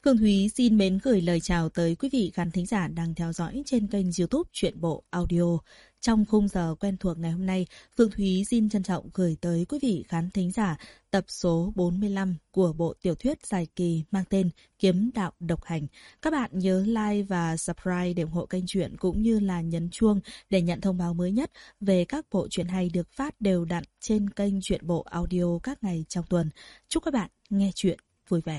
Phương Thúy xin mến gửi lời chào tới quý vị khán thính giả đang theo dõi trên kênh YouTube Truyện Bộ Audio. Trong khung giờ quen thuộc ngày hôm nay, Phương Thúy xin trân trọng gửi tới quý vị khán thính giả tập số 45 của bộ tiểu thuyết dài kỳ mang tên Kiếm Đạo Độc Hành. Các bạn nhớ like và subscribe để ủng hộ kênh truyện cũng như là nhấn chuông để nhận thông báo mới nhất về các bộ truyện hay được phát đều đặn trên kênh Truyện Bộ Audio các ngày trong tuần. Chúc các bạn nghe truyện vui vẻ.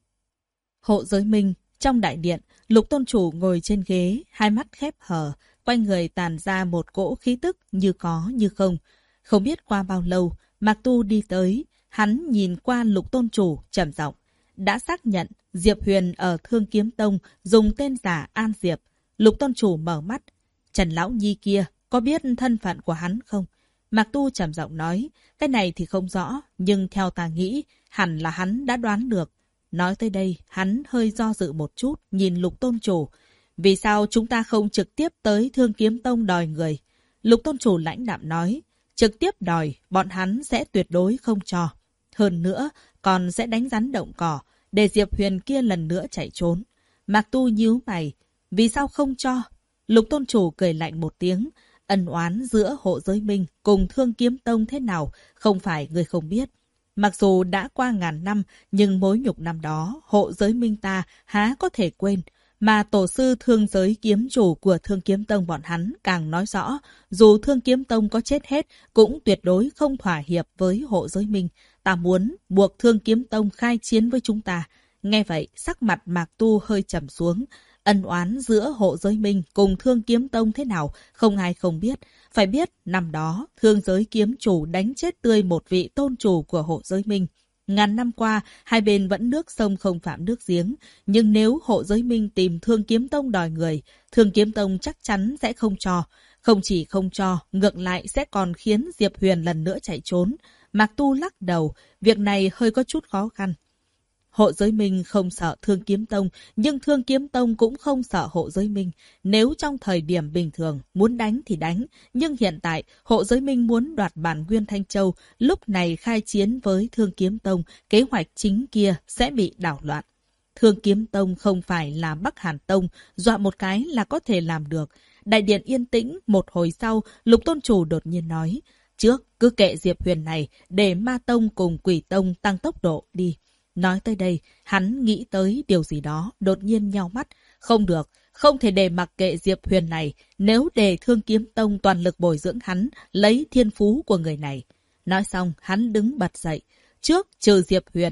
Hộ Giới Minh, trong đại điện, Lục tôn chủ ngồi trên ghế, hai mắt khép hờ, quanh người tàn ra một cỗ khí tức như có như không. Không biết qua bao lâu, Mạc Tu đi tới, hắn nhìn qua Lục tôn chủ trầm giọng, đã xác nhận Diệp Huyền ở Thương Kiếm Tông dùng tên giả An Diệp. Lục tôn chủ mở mắt, Trần Lão Nhi kia có biết thân phận của hắn không? Mạc Tu trầm giọng nói, cái này thì không rõ, nhưng theo ta nghĩ, hẳn là hắn đã đoán được. Nói tới đây, hắn hơi do dự một chút, nhìn Lục tôn chủ. Vì sao chúng ta không trực tiếp tới Thương Kiếm Tông đòi người? Lục tôn chủ lãnh đạm nói, trực tiếp đòi, bọn hắn sẽ tuyệt đối không cho. Hơn nữa, còn sẽ đánh rắn động cỏ, để Diệp Huyền kia lần nữa chạy trốn. Mạc Tu nhíu mày, vì sao không cho? Lục tôn chủ cười lạnh một tiếng, ân oán giữa Hộ Giới Minh cùng Thương Kiếm Tông thế nào, không phải người không biết. Mặc dù đã qua ngàn năm, nhưng mối nhục năm đó, Hộ Giới Minh ta há có thể quên. Mà tổ sư Thương Giới kiếm chủ của Thương Kiếm Tông bọn hắn càng nói rõ, dù Thương Kiếm Tông có chết hết, cũng tuyệt đối không thỏa hiệp với Hộ Giới Minh. Ta muốn buộc Thương Kiếm Tông khai chiến với chúng ta. Nghe vậy, sắc mặt Mạc Tu hơi trầm xuống. Ân oán giữa Hộ Giới Minh cùng Thương Kiếm Tông thế nào, không ai không biết. Phải biết, năm đó, Thương Giới kiếm chủ đánh chết tươi một vị tôn chủ của Hộ Giới Minh. Ngàn năm qua, hai bên vẫn nước sông không phạm nước giếng. Nhưng nếu Hộ Giới Minh tìm Thương Kiếm Tông đòi người, Thương Kiếm Tông chắc chắn sẽ không cho. Không chỉ không cho, ngược lại sẽ còn khiến Diệp Huyền lần nữa chạy trốn. Mạc Tu lắc đầu, việc này hơi có chút khó khăn. Hộ Giới Minh không sợ Thương Kiếm Tông, nhưng Thương Kiếm Tông cũng không sợ Hộ Giới Minh. Nếu trong thời điểm bình thường muốn đánh thì đánh, nhưng hiện tại Hộ Giới Minh muốn đoạt bản Nguyên Thanh Châu, lúc này khai chiến với Thương Kiếm Tông, kế hoạch chính kia sẽ bị đảo loạn. Thương Kiếm Tông không phải là Bắc Hàn Tông, dọa một cái là có thể làm được. Đại điện yên tĩnh, một hồi sau, Lục tôn chủ đột nhiên nói, trước cứ kệ Diệp Huyền này, để Ma Tông cùng Quỷ Tông tăng tốc độ đi. Nói tới đây, hắn nghĩ tới điều gì đó, đột nhiên nheo mắt. Không được, không thể để mặc kệ Diệp Huyền này, nếu để Thương Kiếm Tông toàn lực bồi dưỡng hắn, lấy thiên phú của người này. Nói xong, hắn đứng bật dậy. Trước, trừ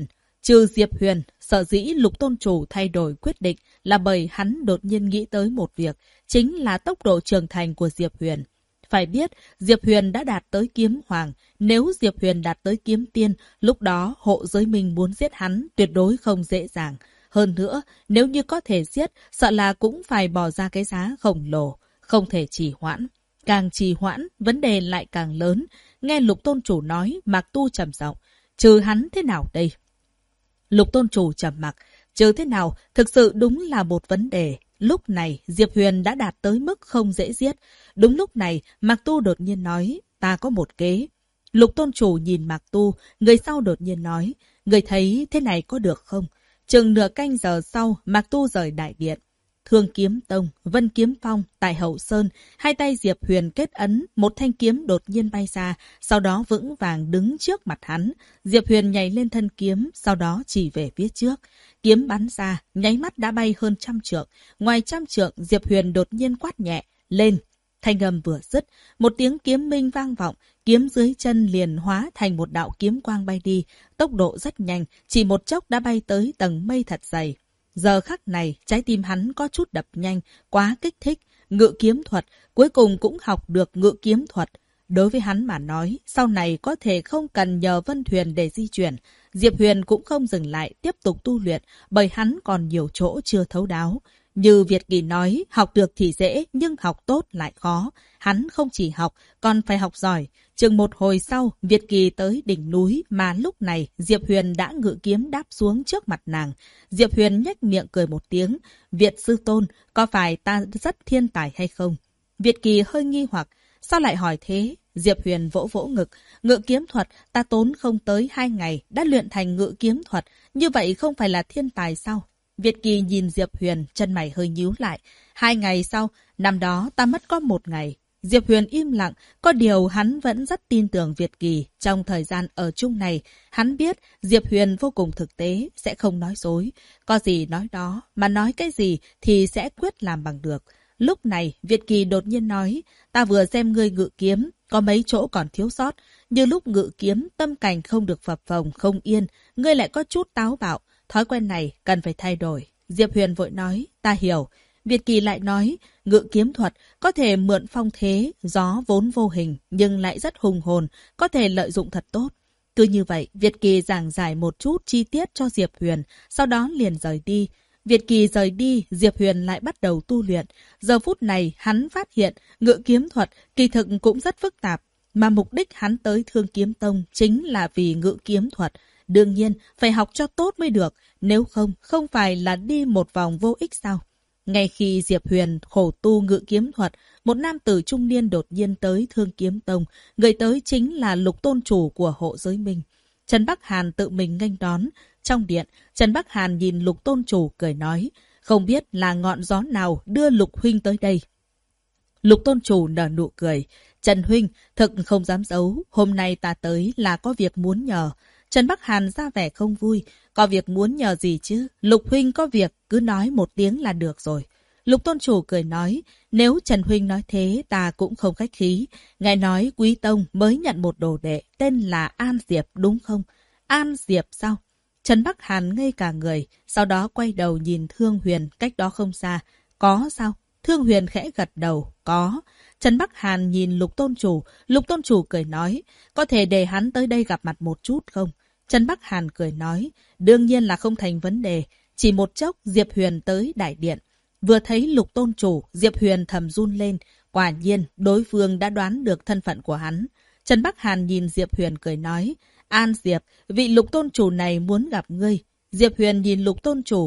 Diệp Huyền, sở dĩ Lục tôn chủ thay đổi quyết định là bởi hắn đột nhiên nghĩ tới một việc, chính là tốc độ trưởng thành của Diệp Huyền. Phải biết, Diệp Huyền đã đạt tới kiếm hoàng. Nếu Diệp Huyền đạt tới kiếm tiên, lúc đó Hộ Giới Minh muốn giết hắn tuyệt đối không dễ dàng. Hơn nữa, nếu như có thể giết, sợ là cũng phải bỏ ra cái giá khổng lồ. Không thể trì hoãn. Càng trì hoãn, vấn đề lại càng lớn. Nghe Lục tôn chủ nói, Mạc Tu trầm giọng, trừ hắn thế nào đây? Lục tôn chủ trầm mặc, trừ thế nào, thực sự đúng là một vấn đề. Lúc này, Diệp Huyền đã đạt tới mức không dễ giết. Đúng lúc này, Mạc Tu đột nhiên nói, ta có một kế. Lục tôn chủ nhìn Mạc Tu, người sau đột nhiên nói, người thấy thế này có được không? Chừng nửa canh giờ sau, Mạc Tu rời đại điện. Thương Kiếm Tông, Vân Kiếm Phong, tại Hậu Sơn, hai tay Diệp Huyền kết ấn, một thanh kiếm đột nhiên bay ra, sau đó vững vàng đứng trước mặt hắn. Diệp Huyền nhảy lên thân kiếm, sau đó chỉ về phía trước. Kiếm bắn ra, nháy mắt đã bay hơn 100 trượng. Ngoài 100 trượng, Diệp Huyền đột nhiên quát nhẹ, lên. Thanh âm vừa dứt, một tiếng kiếm minh vang vọng, kiếm dưới chân liền hóa thành một đạo kiếm quang bay đi, tốc độ rất nhanh, chỉ một chốc đã bay tới tầng mây thật dày. Giờ khắc này, trái tim hắn có chút đập nhanh, quá kích thích, ngự kiếm thuật, cuối cùng cũng học được ngự kiếm thuật. Đối với hắn mà nói, sau này có thể không cần nhờ Vân Thuyền để di chuyển. Diệp Huyền cũng không dừng lại tiếp tục tu luyện, bởi hắn còn nhiều chỗ chưa thấu đáo. Như Việt Kỳ nói, học được thì dễ, nhưng học tốt lại khó. Hắn không chỉ học, còn phải học giỏi. Chừng một hồi sau, Việt Kỳ tới đỉnh núi, mà lúc này Diệp Huyền đã ngự kiếm đáp xuống trước mặt nàng. Diệp Huyền nhếch miệng cười một tiếng. Việt sư tôn, có phải ta rất thiên tài hay không? Việt Kỳ hơi nghi hoặc, sao lại hỏi thế? Diệp Huyền vỗ vỗ ngực. Ngự kiếm thuật, ta tốn không tới 2 ngày, đã luyện thành ngự kiếm thuật. Như vậy không phải là thiên tài sao? Việt Kỳ nhìn Diệp Huyền, chân mày hơi nhíu lại. 2 ngày sau, năm đó ta mất có 1 ngày. Diệp Huyền im lặng, có điều hắn vẫn rất tin tưởng Việt Kỳ. Trong thời gian ở chung này, hắn biết Diệp Huyền vô cùng thực tế, sẽ không nói dối. Có gì nói đó, mà nói cái gì thì sẽ quyết làm bằng được. Lúc này, Việt Kỳ đột nhiên nói, ta vừa xem ngươi ngự kiếm, có mấy chỗ còn thiếu sót. Như lúc ngự kiếm, tâm cảnh không được phập phồng, không yên, ngươi lại có chút táo bạo. Thói quen này cần phải thay đổi. Diệp Huyền vội nói, ta hiểu. Việt Kỳ lại nói, ngự kiếm thuật có thể mượn phong thế, gió vốn vô hình, nhưng lại rất hùng hồn, có thể lợi dụng thật tốt. Cứ như vậy, Việt Kỳ giảng giải một chút chi tiết cho Diệp Huyền, sau đó liền rời đi. Việt Kỳ rời đi, Diệp Huyền lại bắt đầu tu luyện. Giờ phút này, hắn phát hiện ngự kiếm thuật kỳ thực cũng rất phức tạp, mà mục đích hắn tới Thương Kiếm Tông chính là vì ngự kiếm thuật. Đương nhiên, phải học cho tốt mới được, nếu không, không phải là đi một vòng vô ích sao? Ngay khi Diệp Huyền khổ tu ngự kiếm thuật, một nam tử trung niên đột nhiên tới Thương Kiếm Tông, người tới chính là Lục tôn chủ của Hộ Giới Minh. Trần Bắc Hàn tự mình nghênh đón. Trong điện, Trần Bắc Hàn nhìn Lục tôn chủ cười nói, không biết là ngọn gió nào đưa Lục huynh tới đây. Lục tôn chủ nở nụ cười, Trần huynh, thực không dám giấu, hôm nay ta tới là có việc muốn nhờ. Trần Bắc Hàn ra vẻ không vui, có việc muốn nhờ gì chứ, Lục huynh có việc cứ nói một tiếng là được rồi. Lục tôn chủ cười nói, nếu Trần huynh nói thế ta cũng không khách khí. Ngài nói Quý Tông mới nhận một đồ đệ tên là An Diệp đúng không? An Diệp sao? Trần Bắc Hàn ngây cả người, sau đó quay đầu nhìn Thương Huyền cách đó không xa. Có sao? Thương Huyền khẽ gật đầu, có. Trần Bắc Hàn nhìn Lục tôn chủ cười nói, có thể để hắn tới đây gặp mặt một chút không? Trần Bắc Hàn cười nói, đương nhiên là không thành vấn đề. Chỉ một chốc Diệp Huyền tới đại điện. Vừa thấy Lục tôn chủ, Diệp Huyền thầm run lên. Quả nhiên, đối phương đã đoán được thân phận của hắn. Trần Bắc Hàn nhìn Diệp Huyền cười nói, An Diệp, vị Lục tôn chủ này muốn gặp ngươi. Diệp Huyền nhìn Lục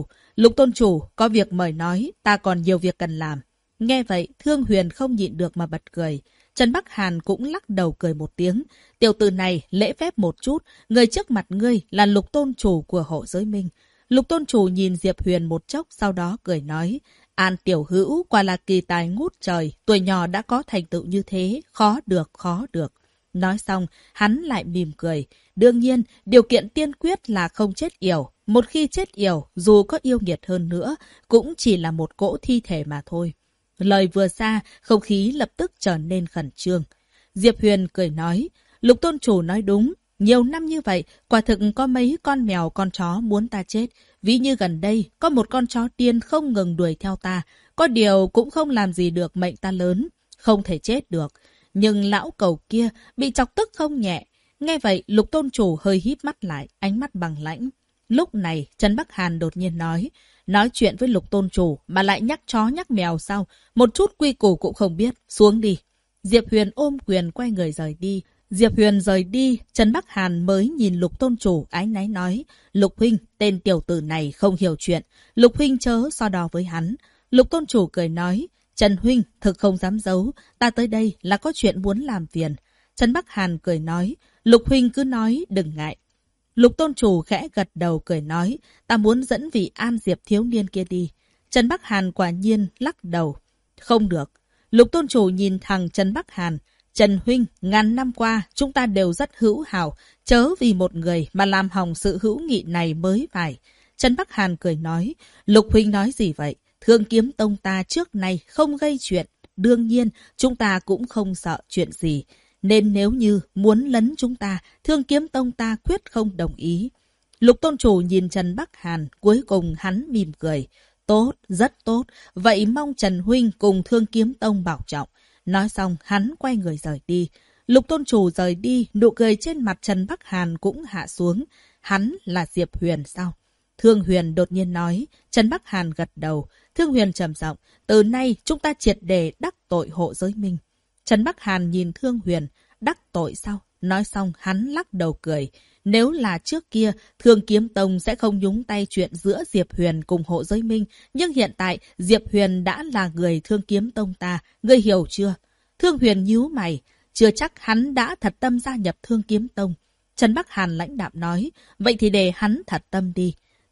tôn chủ, có việc mời nói, ta còn nhiều việc cần làm. Nghe vậy, Thương Huyền không nhịn được mà bật cười. Trần Bắc Hàn cũng lắc đầu cười một tiếng. Tiểu tử này, lễ phép một chút, người trước mặt ngươi là Lục tôn chủ của Hộ Giới Minh. Lục tôn chủ nhìn Diệp Huyền một chốc, sau đó cười nói, An tiểu hữu quả là kỳ tài ngút trời, tuổi nhỏ đã có thành tựu như thế, khó được. Nói xong, hắn lại mỉm cười. Đương nhiên, điều kiện tiên quyết là không chết yểu. Một khi chết yểu, dù có yêu nghiệt hơn nữa, cũng chỉ là một cỗ thi thể mà thôi. Lời vừa ra, không khí lập tức trở nên khẩn trương. Diệp Huyền cười nói, Lục tôn chủ nói đúng. Nhiều năm như vậy, quả thực có mấy con mèo con chó muốn ta chết. Ví như gần đây, có một con chó điên không ngừng đuổi theo ta. Có điều cũng không làm gì được mệnh ta lớn. Không thể chết được. Nhưng lão cầu kia bị chọc tức không nhẹ. Nghe vậy, Lục tôn chủ hơi híp mắt lại, ánh mắt bằng lãnh. Lúc này, Trần Bắc Hàn đột nhiên nói chuyện với Lục tôn chủ mà lại nhắc chó nhắc mèo sao? Một chút quy củ cũng không biết, xuống đi. Diệp Huyền ôm quyền quay người rời đi. Diệp Huyền rời đi, Trần Bắc Hàn mới nhìn Lục tôn chủ áy náy nói, Lục huynh, tên tiểu tử này không hiểu chuyện, Lục huynh chớ so đo với hắn. Lục tôn chủ cười nói, Trần huynh, thực không dám giấu, ta tới đây là có chuyện muốn làm phiền. Trần Bắc Hàn cười nói, Lục huynh cứ nói, đừng ngại. Lục tôn chủ khẽ gật đầu cười nói, ta muốn dẫn vị An Diệp thiếu niên kia đi. Trần Bắc Hàn quả nhiên lắc đầu. Không được. Lục tôn chủ nhìn thằng Trần Bắc Hàn. Trần huynh, ngàn năm qua, chúng ta đều rất hữu hảo, chớ vì một người mà làm hỏng sự hữu nghị này mới phải. Trần Bắc Hàn cười nói, Lục huynh nói gì vậy? Thương Kiếm Tông ta trước nay không gây chuyện. Đương nhiên, chúng ta cũng không sợ chuyện gì. Nên nếu như muốn lấn chúng ta, Thương Kiếm Tông ta quyết không đồng ý. Lục tôn chủ nhìn Trần Bắc Hàn, cuối cùng hắn mỉm cười. Tốt, rất tốt. Vậy mong Trần huynh cùng Thương Kiếm Tông bảo trọng. Nói xong, hắn quay người rời đi. Lục tôn chủ rời đi, nụ cười trên mặt Trần Bắc Hàn cũng hạ xuống. Hắn là Diệp Huyền sao? Thương Huyền đột nhiên nói. Trần Bắc Hàn gật đầu. Thương Huyền trầm giọng, từ nay chúng ta triệt để đắc tội Hộ Giới Minh. Trần Bắc Hàn nhìn Thương Huyền, đắc tội sao? Nói xong, hắn lắc đầu cười. Nếu là trước kia, Thương Kiếm Tông sẽ không nhúng tay chuyện giữa Diệp Huyền cùng Hộ Giới Minh. Nhưng hiện tại, Diệp Huyền đã là người Thương Kiếm Tông ta. Ngươi hiểu chưa? Thương Huyền nhíu mày. Chưa chắc hắn đã thật tâm gia nhập Thương Kiếm Tông. Trần Bắc Hàn lãnh đạm nói. Vậy thì để hắn thật tâm đi.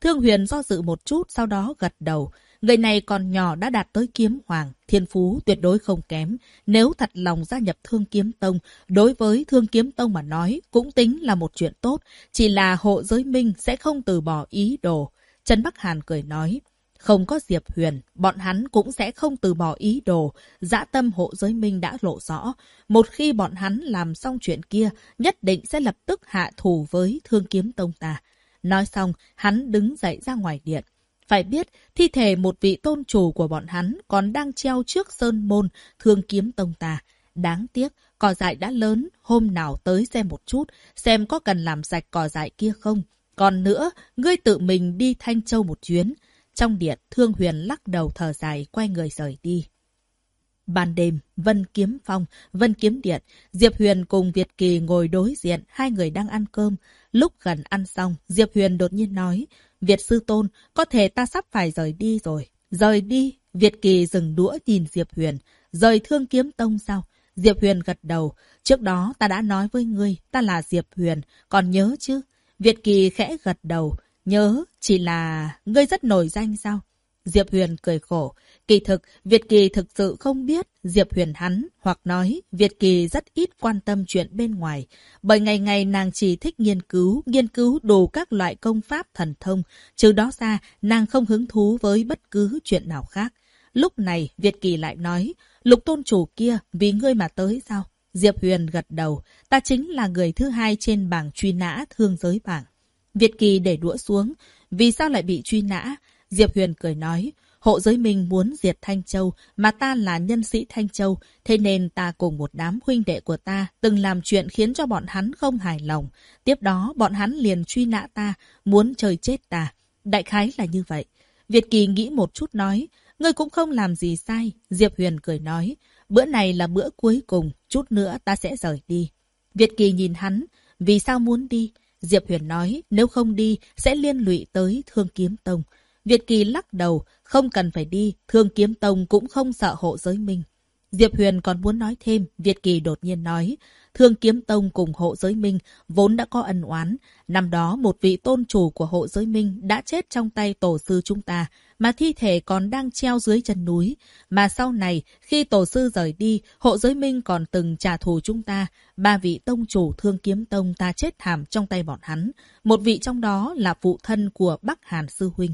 Thương Huyền do dự một chút, sau đó gật đầu. Người này còn nhỏ đã đạt tới kiếm hoàng, thiên phú tuyệt đối không kém. Nếu thật lòng gia nhập Thương Kiếm Tông, đối với Thương Kiếm Tông mà nói cũng tính là một chuyện tốt. Chỉ là Hộ Giới Minh sẽ không từ bỏ ý đồ. Trần Bắc Hàn cười nói, không có Diệp Huyền, bọn hắn cũng sẽ không từ bỏ ý đồ. Dã tâm Hộ Giới Minh đã lộ rõ. Một khi bọn hắn làm xong chuyện kia, nhất định sẽ lập tức hạ thủ với Thương Kiếm Tông ta. Nói xong, hắn đứng dậy ra ngoài điện. Phải biết, thi thể một vị tôn chủ của bọn hắn còn đang treo trước sơn môn Thương Kiếm Tông ta. Đáng tiếc, cỏ dại đã lớn, hôm nào tới xem một chút, xem có cần làm sạch cỏ dại kia không. Còn nữa, ngươi tự mình đi Thanh Châu một chuyến. Trong điện, Thương Huyền lắc đầu thở dài, quay người rời đi. Ban đêm, Vân Kiếm Phong, Vân Kiếm Điện, Diệp Huyền cùng Việt Kỳ ngồi đối diện, hai người đang ăn cơm. Lúc gần ăn xong, Diệp Huyền đột nhiên nói, Việt sư tôn, có thể ta sắp phải rời đi rồi. Rời đi? Việt Kỳ dừng đũa nhìn Diệp Huyền. Rời Thương Kiếm Tông sao? Diệp Huyền gật đầu. Trước đó ta đã nói với ngươi, ta là Diệp Huyền, còn nhớ chứ? Việt Kỳ khẽ gật đầu. Nhớ, chỉ là ngươi rất nổi danh sao? Diệp Huyền cười khổ. Kỳ thực, Việt Kỳ thực sự không biết Diệp Huyền hắn, hoặc nói Việt Kỳ rất ít quan tâm chuyện bên ngoài. Bởi ngày ngày nàng chỉ thích nghiên cứu đủ các loại công pháp thần thông. Trừ đó ra, nàng không hứng thú với bất cứ chuyện nào khác. Lúc này, Việt Kỳ lại nói, Lục tôn chủ kia vì ngươi mà tới sao? Diệp Huyền gật đầu, ta chính là người thứ hai trên bảng truy nã thương giới bảng. Việt Kỳ để đũa xuống, vì sao lại bị truy nã? Diệp Huyền cười nói, Hộ Giới Minh muốn diệt Thanh Châu, mà ta là nhân sĩ Thanh Châu, thế nên ta cùng một đám huynh đệ của ta từng làm chuyện khiến cho bọn hắn không hài lòng. Tiếp đó bọn hắn liền truy nã ta, muốn chơi chết ta. Đại khái là như vậy. Việt Kỳ nghĩ một chút nói, ngươi cũng không làm gì sai. Diệp Huyền cười nói, bữa này là bữa cuối cùng, chút nữa ta sẽ rời đi. Việt Kỳ nhìn hắn, vì sao muốn đi? Diệp Huyền nói, nếu không đi, sẽ liên lụy tới Thương Kiếm Tông. Việt Kỳ lắc đầu, không cần phải đi, Thương Kiếm Tông cũng không sợ Hộ Giới Minh. Diệp Huyền còn muốn nói thêm, Việt Kỳ đột nhiên nói, Thương Kiếm Tông cùng Hộ Giới Minh vốn đã có ân oán. Năm đó một vị tôn chủ của Hộ Giới Minh đã chết trong tay tổ sư chúng ta, mà thi thể còn đang treo dưới chân núi. Mà sau này, khi tổ sư rời đi, Hộ Giới Minh còn từng trả thù chúng ta. Ba vị tông chủ Thương Kiếm Tông ta chết thảm trong tay bọn hắn. Một vị trong đó là phụ thân của Bắc Hàn sư huynh.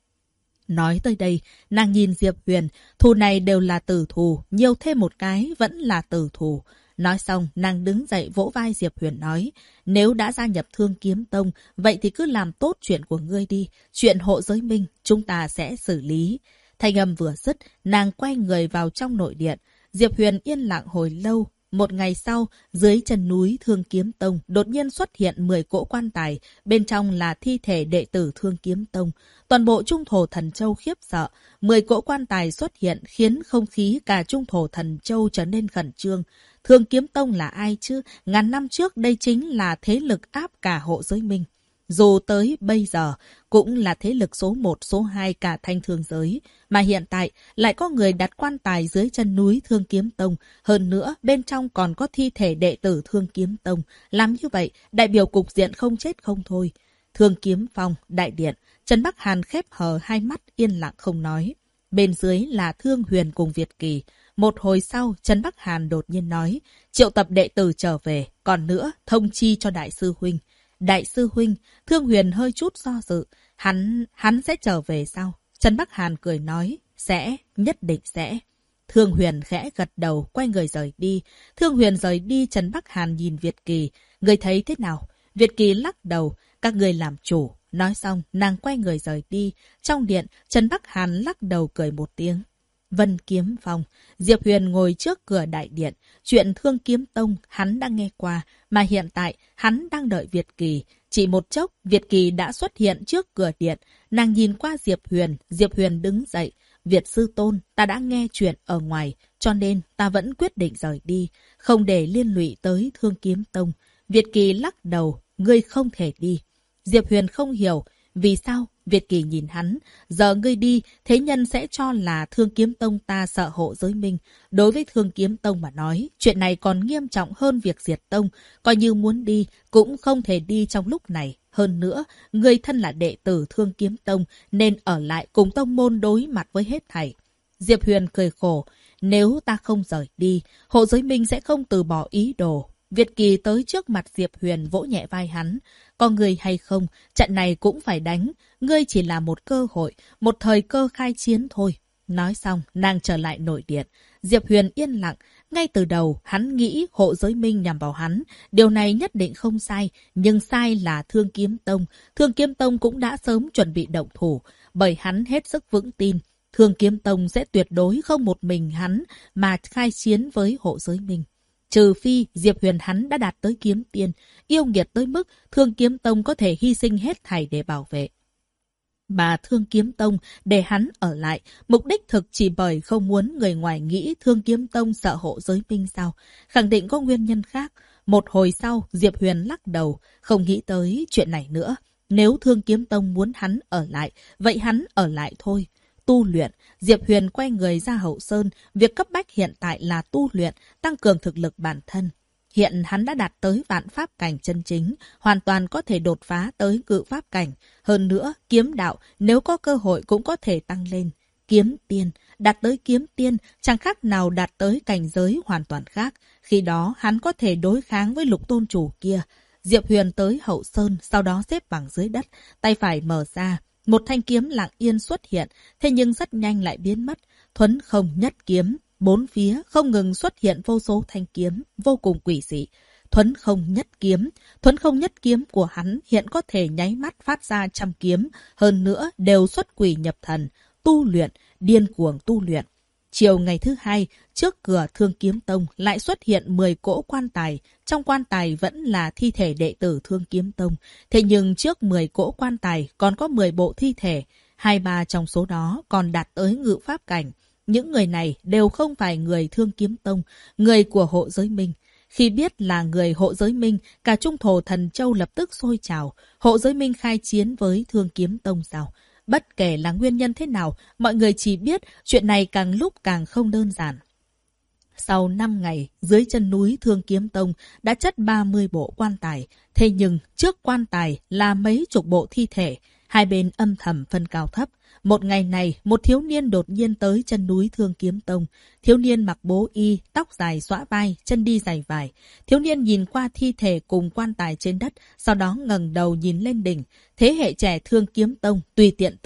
Nói tới đây, nàng nhìn Diệp Huyền, thù này đều là tử thù, nhiều thêm một cái vẫn là tử thù. Nói xong, nàng đứng dậy vỗ vai Diệp Huyền nói, nếu đã gia nhập Thương Kiếm Tông, vậy thì cứ làm tốt chuyện của ngươi đi, chuyện Hộ Giới Minh, chúng ta sẽ xử lý. Thanh âm vừa dứt, nàng quay người vào trong nội điện. Diệp Huyền yên lặng hồi lâu. Một ngày sau, dưới chân núi Thương Kiếm Tông đột nhiên xuất hiện 10 cỗ quan tài, bên trong là thi thể đệ tử Thương Kiếm Tông. Toàn bộ Trung Thổ Thần Châu khiếp sợ, 10 cỗ quan tài xuất hiện khiến không khí cả Trung Thổ Thần Châu trở nên khẩn trương. Thương Kiếm Tông là ai chứ? Ngàn năm trước đây chính là thế lực áp cả Hộ Giới Minh. Dù tới bây giờ cũng là thế lực số 1, số 2 cả Thanh Thương giới. Mà hiện tại lại có người đặt quan tài dưới chân núi Thương Kiếm Tông. Hơn nữa bên trong còn có thi thể đệ tử Thương Kiếm Tông. Làm như vậy đại biểu cục diện không chết không thôi. Thương Kiếm Phong, đại điện. Trần Bắc Hàn khép hờ hai mắt yên lặng không nói. Bên dưới là Thương Huyền cùng Việt Kỳ. Một hồi sau, Trần Bắc Hàn đột nhiên nói, triệu tập đệ tử trở về. Còn nữa, thông chi cho đại sư huynh. Đại sư huynh, Thương Huyền hơi chút do dự. Hắn sẽ trở về sao? Trần Bắc Hàn cười nói, sẽ, nhất định sẽ. Thương Huyền khẽ gật đầu, quay người rời đi. Thương Huyền rời đi, Trần Bắc Hàn nhìn Việt Kỳ. Người thấy thế nào? Việt Kỳ lắc đầu, các người làm chủ. Nói xong, nàng quay người rời đi. Trong điện, Trần Bắc Hàn lắc đầu cười một tiếng. Vân Kiếm Phong, Diệp Huyền ngồi trước cửa đại điện. Chuyện Thương Kiếm Tông hắn đã nghe qua, mà hiện tại hắn đang đợi Việt Kỳ. Chỉ một chốc, Việt Kỳ đã xuất hiện trước cửa điện. Nàng nhìn qua Diệp Huyền đứng dậy. Việt sư tôn, ta đã nghe chuyện ở ngoài, cho nên ta vẫn quyết định rời đi, không để liên lụy tới Thương Kiếm Tông. Việt Kỳ lắc đầu, ngươi không thể đi. Diệp Huyền không hiểu, vì sao? Việt Kỳ nhìn hắn, giờ ngươi đi, thế nhân sẽ cho là Thương Kiếm Tông ta sợ Hộ Giới Minh. Đối với Thương Kiếm Tông mà nói, chuyện này còn nghiêm trọng hơn việc diệt tông, coi như muốn đi, cũng không thể đi trong lúc này. Hơn nữa, người thân là đệ tử Thương Kiếm Tông nên ở lại cùng tông môn đối mặt với hết thảy. Diệp Huyền cười khổ. Nếu ta không rời đi, Hộ Giới Minh sẽ không từ bỏ ý đồ. Việt Kỳ tới trước mặt Diệp Huyền vỗ nhẹ vai hắn. Có người hay không, trận này cũng phải đánh. Ngươi chỉ là một cơ hội, một thời cơ khai chiến thôi. Nói xong, nàng trở lại nội điện. Diệp Huyền yên lặng. Ngay từ đầu, hắn nghĩ Hộ Giới Minh nhằm vào hắn. Điều này nhất định không sai, nhưng sai là Thương Kiếm Tông. Thương Kiếm Tông cũng đã sớm chuẩn bị động thủ, bởi hắn hết sức vững tin. Thương Kiếm Tông sẽ tuyệt đối không một mình hắn mà khai chiến với Hộ Giới Minh. Trừ phi Diệp Huyền hắn đã đạt tới kiếm tiên, yêu nghiệt tới mức Thương Kiếm Tông có thể hy sinh hết thảy để bảo vệ. Mà Thương Kiếm Tông để hắn ở lại, mục đích thực chỉ bởi không muốn người ngoài nghĩ Thương Kiếm Tông sợ Hộ Giới Minh sao. Khẳng định có nguyên nhân khác. Một hồi sau, Diệp Huyền lắc đầu, không nghĩ tới chuyện này nữa. Nếu Thương Kiếm Tông muốn hắn ở lại, vậy hắn ở lại thôi. Tu luyện, Diệp Huyền quay người ra Hậu Sơn, việc cấp bách hiện tại là tu luyện, tăng cường thực lực bản thân. Hiện hắn đã đạt tới vạn pháp cảnh chân chính, hoàn toàn có thể đột phá tới cự pháp cảnh. Hơn nữa, kiếm đạo nếu có cơ hội cũng có thể tăng lên. Kiếm tiên, đạt tới kiếm tiên, chẳng khác nào đạt tới cảnh giới hoàn toàn khác. Khi đó hắn có thể đối kháng với Lục tôn chủ kia. Diệp Huyền tới Hậu Sơn, sau đó xếp bằng dưới đất, tay phải mở ra. Một thanh kiếm lặng yên xuất hiện, thế nhưng rất nhanh lại biến mất. Thuấn không nhất kiếm, bốn phía không ngừng xuất hiện vô số thanh kiếm, vô cùng quỷ dị. Thuấn không nhất kiếm của hắn hiện có thể nháy mắt phát ra trăm kiếm, hơn nữa đều xuất quỷ nhập thần, tu luyện, điên cuồng tu luyện. Chiều ngày thứ hai, trước cửa Thương Kiếm Tông lại xuất hiện 10 cỗ quan tài. Trong quan tài vẫn là thi thể đệ tử Thương Kiếm Tông. Thế nhưng trước 10 cỗ quan tài còn có 10 bộ thi thể. 2-3 trong số đó còn đạt tới ngự pháp cảnh. Những người này đều không phải người Thương Kiếm Tông, người của Hộ Giới Minh. Khi biết là người Hộ Giới Minh, cả Trung Thổ Thần Châu lập tức sôi trào. Hộ Giới Minh khai chiến với Thương Kiếm Tông sao? Bất kể là nguyên nhân thế nào, mọi người chỉ biết chuyện này càng lúc càng không đơn giản. Sau 5 ngày, dưới chân núi Thương Kiếm Tông đã chất 30 bộ quan tài. Thế nhưng, trước quan tài là mấy chục bộ thi thể. Hai bên âm thầm phân cao thấp. Một ngày này, một thiếu niên đột nhiên tới chân núi Thương Kiếm Tông. Thiếu niên mặc bố y, tóc dài xõa vai, chân đi giày vải. Thiếu niên nhìn qua thi thể cùng quan tài trên đất, sau đó ngẩng đầu nhìn lên đỉnh. Thế hệ trẻ Thương Kiếm Tông tùy tiện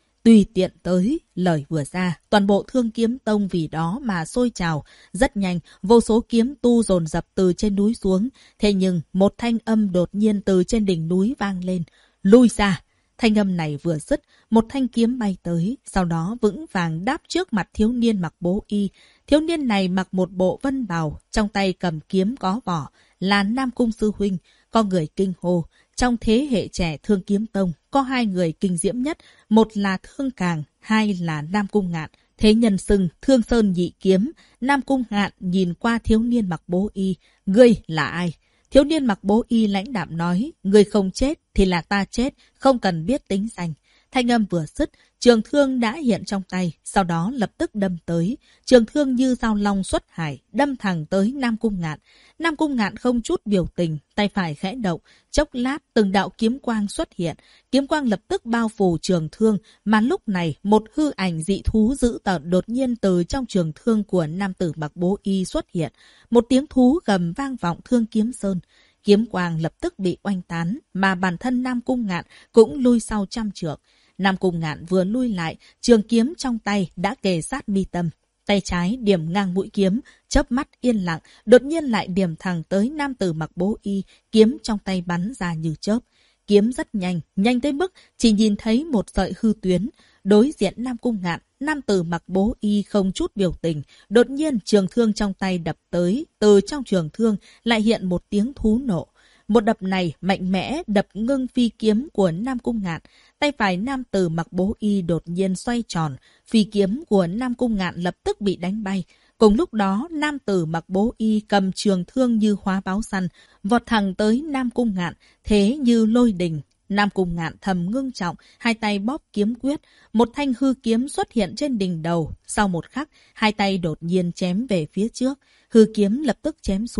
tới, lời vừa ra, toàn bộ Thương Kiếm Tông vì đó mà sôi trào. Rất nhanh, vô số kiếm tu dồn dập từ trên núi xuống. Thế nhưng, một thanh âm đột nhiên từ trên đỉnh núi vang lên. Lui ra! Thanh âm này vừa dứt, một thanh kiếm bay tới, sau đó vững vàng đáp trước mặt thiếu niên mặc bố y. Thiếu niên này mặc một bộ vân bào, trong tay cầm kiếm có vỏ, là Nam Cung sư huynh. Có người kinh hô, trong thế hệ trẻ Thương Kiếm Tông, có 2 người kinh diễm nhất, một là Thương Càng, 2 là Nam Cung Ngạn. Thế nhân xưng Thương Sơn nhị kiếm. Nam Cung Ngạn nhìn qua thiếu niên mặc bố y, ngươi là ai? Thiếu niên mặc bố y lãnh đạm nói, người không chết thì là ta chết, không cần biết tính danh. Thanh âm vừa dứt, trường thương đã hiện trong tay, sau đó lập tức đâm tới. Trường thương như dao long xuất hải, đâm thẳng tới Nam Cung Ngạn. Nam Cung Ngạn không chút biểu tình, tay phải khẽ động, chốc lát từng đạo kiếm quang xuất hiện. Kiếm quang lập tức bao phủ trường thương, mà lúc này một hư ảnh dị thú dữ tợn đột nhiên từ trong trường thương của nam tử mặc bố y xuất hiện. Một tiếng thú gầm vang vọng Thương Kiếm Sơn. Kiếm quang lập tức bị oanh tán, mà bản thân Nam Cung Ngạn cũng lui sau 100 trượng. Nam Cung Ngạn vừa lui lại, trường kiếm trong tay đã kề sát mi tâm. Tay trái điểm ngang mũi kiếm, chớp mắt yên lặng, đột nhiên lại điểm thẳng tới nam tử mặc bố y, kiếm trong tay bắn ra như chớp. Kiếm rất nhanh, nhanh tới mức chỉ nhìn thấy một sợi hư tuyến. Đối diện Nam Cung Ngạn, nam tử mặc bố y không chút biểu tình, đột nhiên trường thương trong tay đập tới, từ trong trường thương lại hiện một tiếng thú nộ. Một đập này mạnh mẽ đập ngưng phi kiếm của Nam Cung Ngạn. Tay phải nam tử mặc bố y đột nhiên xoay tròn, phi kiếm của Nam Cung Ngạn lập tức bị đánh bay. Cùng lúc đó, nam tử mặc bố y cầm trường thương như hóa báo săn, vọt thẳng tới Nam Cung Ngạn, thế như lôi đình. Nam Cung Ngạn thầm ngưng trọng, hai tay bóp kiếm quyết, một thanh hư kiếm xuất hiện trên đỉnh đầu. Sau một khắc, hai tay đột nhiên chém về phía trước, hư kiếm lập tức chém xuống.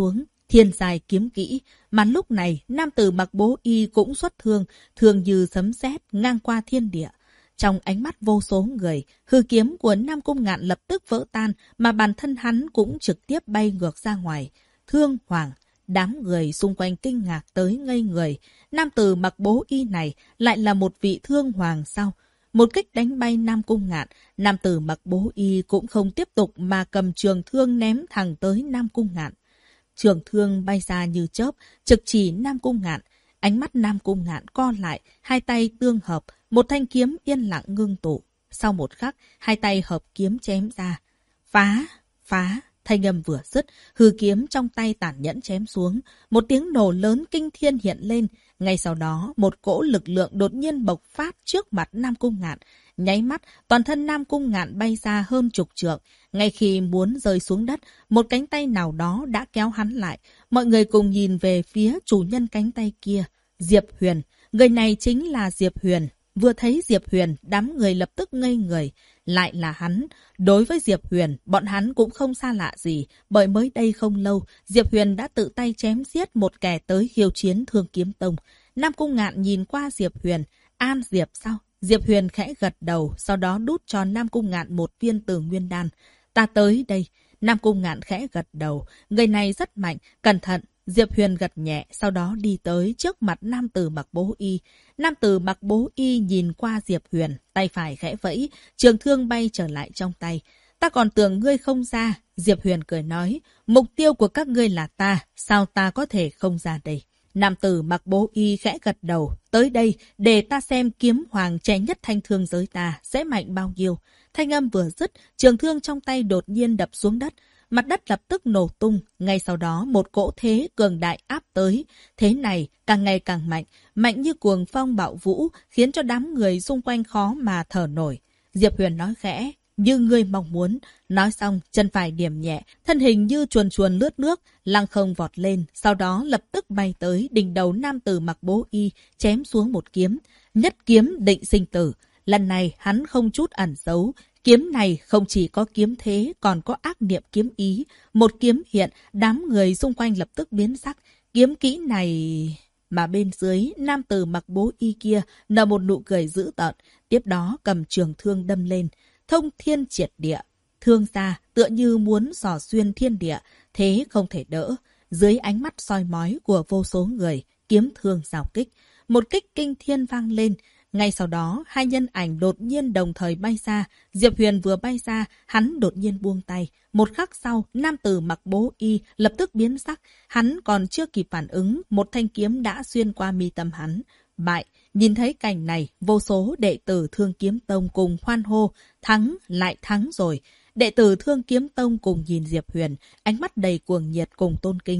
thiên giai kiếm kỹ. Mà lúc này, nam tử mặc bố y cũng xuất thương, thường như sấm sét ngang qua thiên địa. Trong ánh mắt vô số người, hư kiếm của Nam Cung Ngạn lập tức vỡ tan, mà bản thân hắn cũng trực tiếp bay ngược ra ngoài. Thương Hoàng, đám người xung quanh kinh ngạc tới ngây người. Nam tử mặc bố y này lại là một vị Thương Hoàng sao? Một kích đánh bay Nam Cung Ngạn, nam tử mặc bố y cũng không tiếp tục mà cầm trường thương ném thẳng tới Nam Cung Ngạn. Trường thương bay ra như chớp, trực chỉ Nam Cung Ngạn. Ánh mắt Nam Cung Ngạn co lại, hai tay tương hợp, một thanh kiếm yên lặng ngưng tụ. Sau một khắc, hai tay hợp kiếm chém ra. Phá, phá, thanh âm vừa dứt, hư kiếm trong tay tàn nhẫn chém xuống. Một tiếng nổ lớn kinh thiên hiện lên. Ngay sau đó, một cỗ lực lượng đột nhiên bộc phát trước mặt Nam Cung Ngạn. Nháy mắt, toàn thân Nam Cung Ngạn bay ra hơn chục trượng. Ngay khi muốn rơi xuống đất, một cánh tay nào đó đã kéo hắn lại. Mọi người cùng nhìn về phía chủ nhân cánh tay kia. Diệp Huyền. Người này chính là Diệp Huyền. Vừa thấy Diệp Huyền, đám người lập tức ngây người. Lại là hắn. Đối với Diệp Huyền, bọn hắn cũng không xa lạ gì. Bởi mới đây không lâu, Diệp Huyền đã tự tay chém giết một kẻ tới khiêu chiến Thương Kiếm Tông. Nam Cung Ngạn nhìn qua Diệp Huyền. An Diệp sao? Diệp Huyền khẽ gật đầu, sau đó đút cho Nam Cung Ngạn một viên Tử Nguyên Đan. Ta tới đây. Nam Cung Ngạn khẽ gật đầu. Người này rất mạnh, cẩn thận. Diệp Huyền gật nhẹ, sau đó đi tới trước mặt nam tử mặc bố y. Nam tử mặc bố y nhìn qua Diệp Huyền, tay phải khẽ vẫy, trường thương bay trở lại trong tay. Ta còn tưởng ngươi không ra. Diệp Huyền cười nói, mục tiêu của các ngươi là ta, sao ta có thể không ra đây? Nam tử mặc bố y khẽ gật đầu, tới đây để ta xem kiếm hoàng trẻ nhất thanh thương giới ta sẽ mạnh bao nhiêu. Thanh âm vừa dứt, trường thương trong tay đột nhiên đập xuống đất. Mặt đất lập tức nổ tung, ngay sau đó một cỗ thế cường đại áp tới. Thế này càng ngày càng mạnh, mạnh như cuồng phong bạo vũ, khiến cho đám người xung quanh khó mà thở nổi. Diệp Huyền nói khẽ, như ngươi mong muốn. Nói xong, chân phải điểm nhẹ, thân hình như chuồn chuồn lướt nước, lăng không vọt lên, sau đó lập tức bay tới đỉnh đầu nam tử mặc bố y, chém xuống một kiếm. Nhất kiếm định sinh tử. Lần này hắn không chút ẩn giấu. Kiếm này không chỉ có kiếm thế, còn có ác niệm kiếm ý. Một kiếm hiện, đám người xung quanh lập tức biến sắc. Kiếm kỹ này... Mà bên dưới, nam tử mặc bố y kia nở một nụ cười dữ tợn. Tiếp đó cầm trường thương đâm lên. Thông thiên triệt địa. Thương ra tựa như muốn xỏ xuyên thiên địa. Thế không thể đỡ. Dưới ánh mắt soi mói của vô số người, kiếm thương rào kích. Một kích kinh thiên vang lên. Ngay sau đó, hai nhân ảnh đột nhiên đồng thời bay ra. Diệp Huyền vừa bay ra, hắn đột nhiên buông tay. Một khắc sau, nam tử mặc bố y lập tức biến sắc. Hắn còn chưa kịp phản ứng, một thanh kiếm đã xuyên qua mi tâm hắn. Bại, nhìn thấy cảnh này, vô số đệ tử Thương Kiếm Tông cùng hoan hô. Thắng, lại thắng rồi. Đệ tử Thương Kiếm Tông cùng nhìn Diệp Huyền, ánh mắt đầy cuồng nhiệt cùng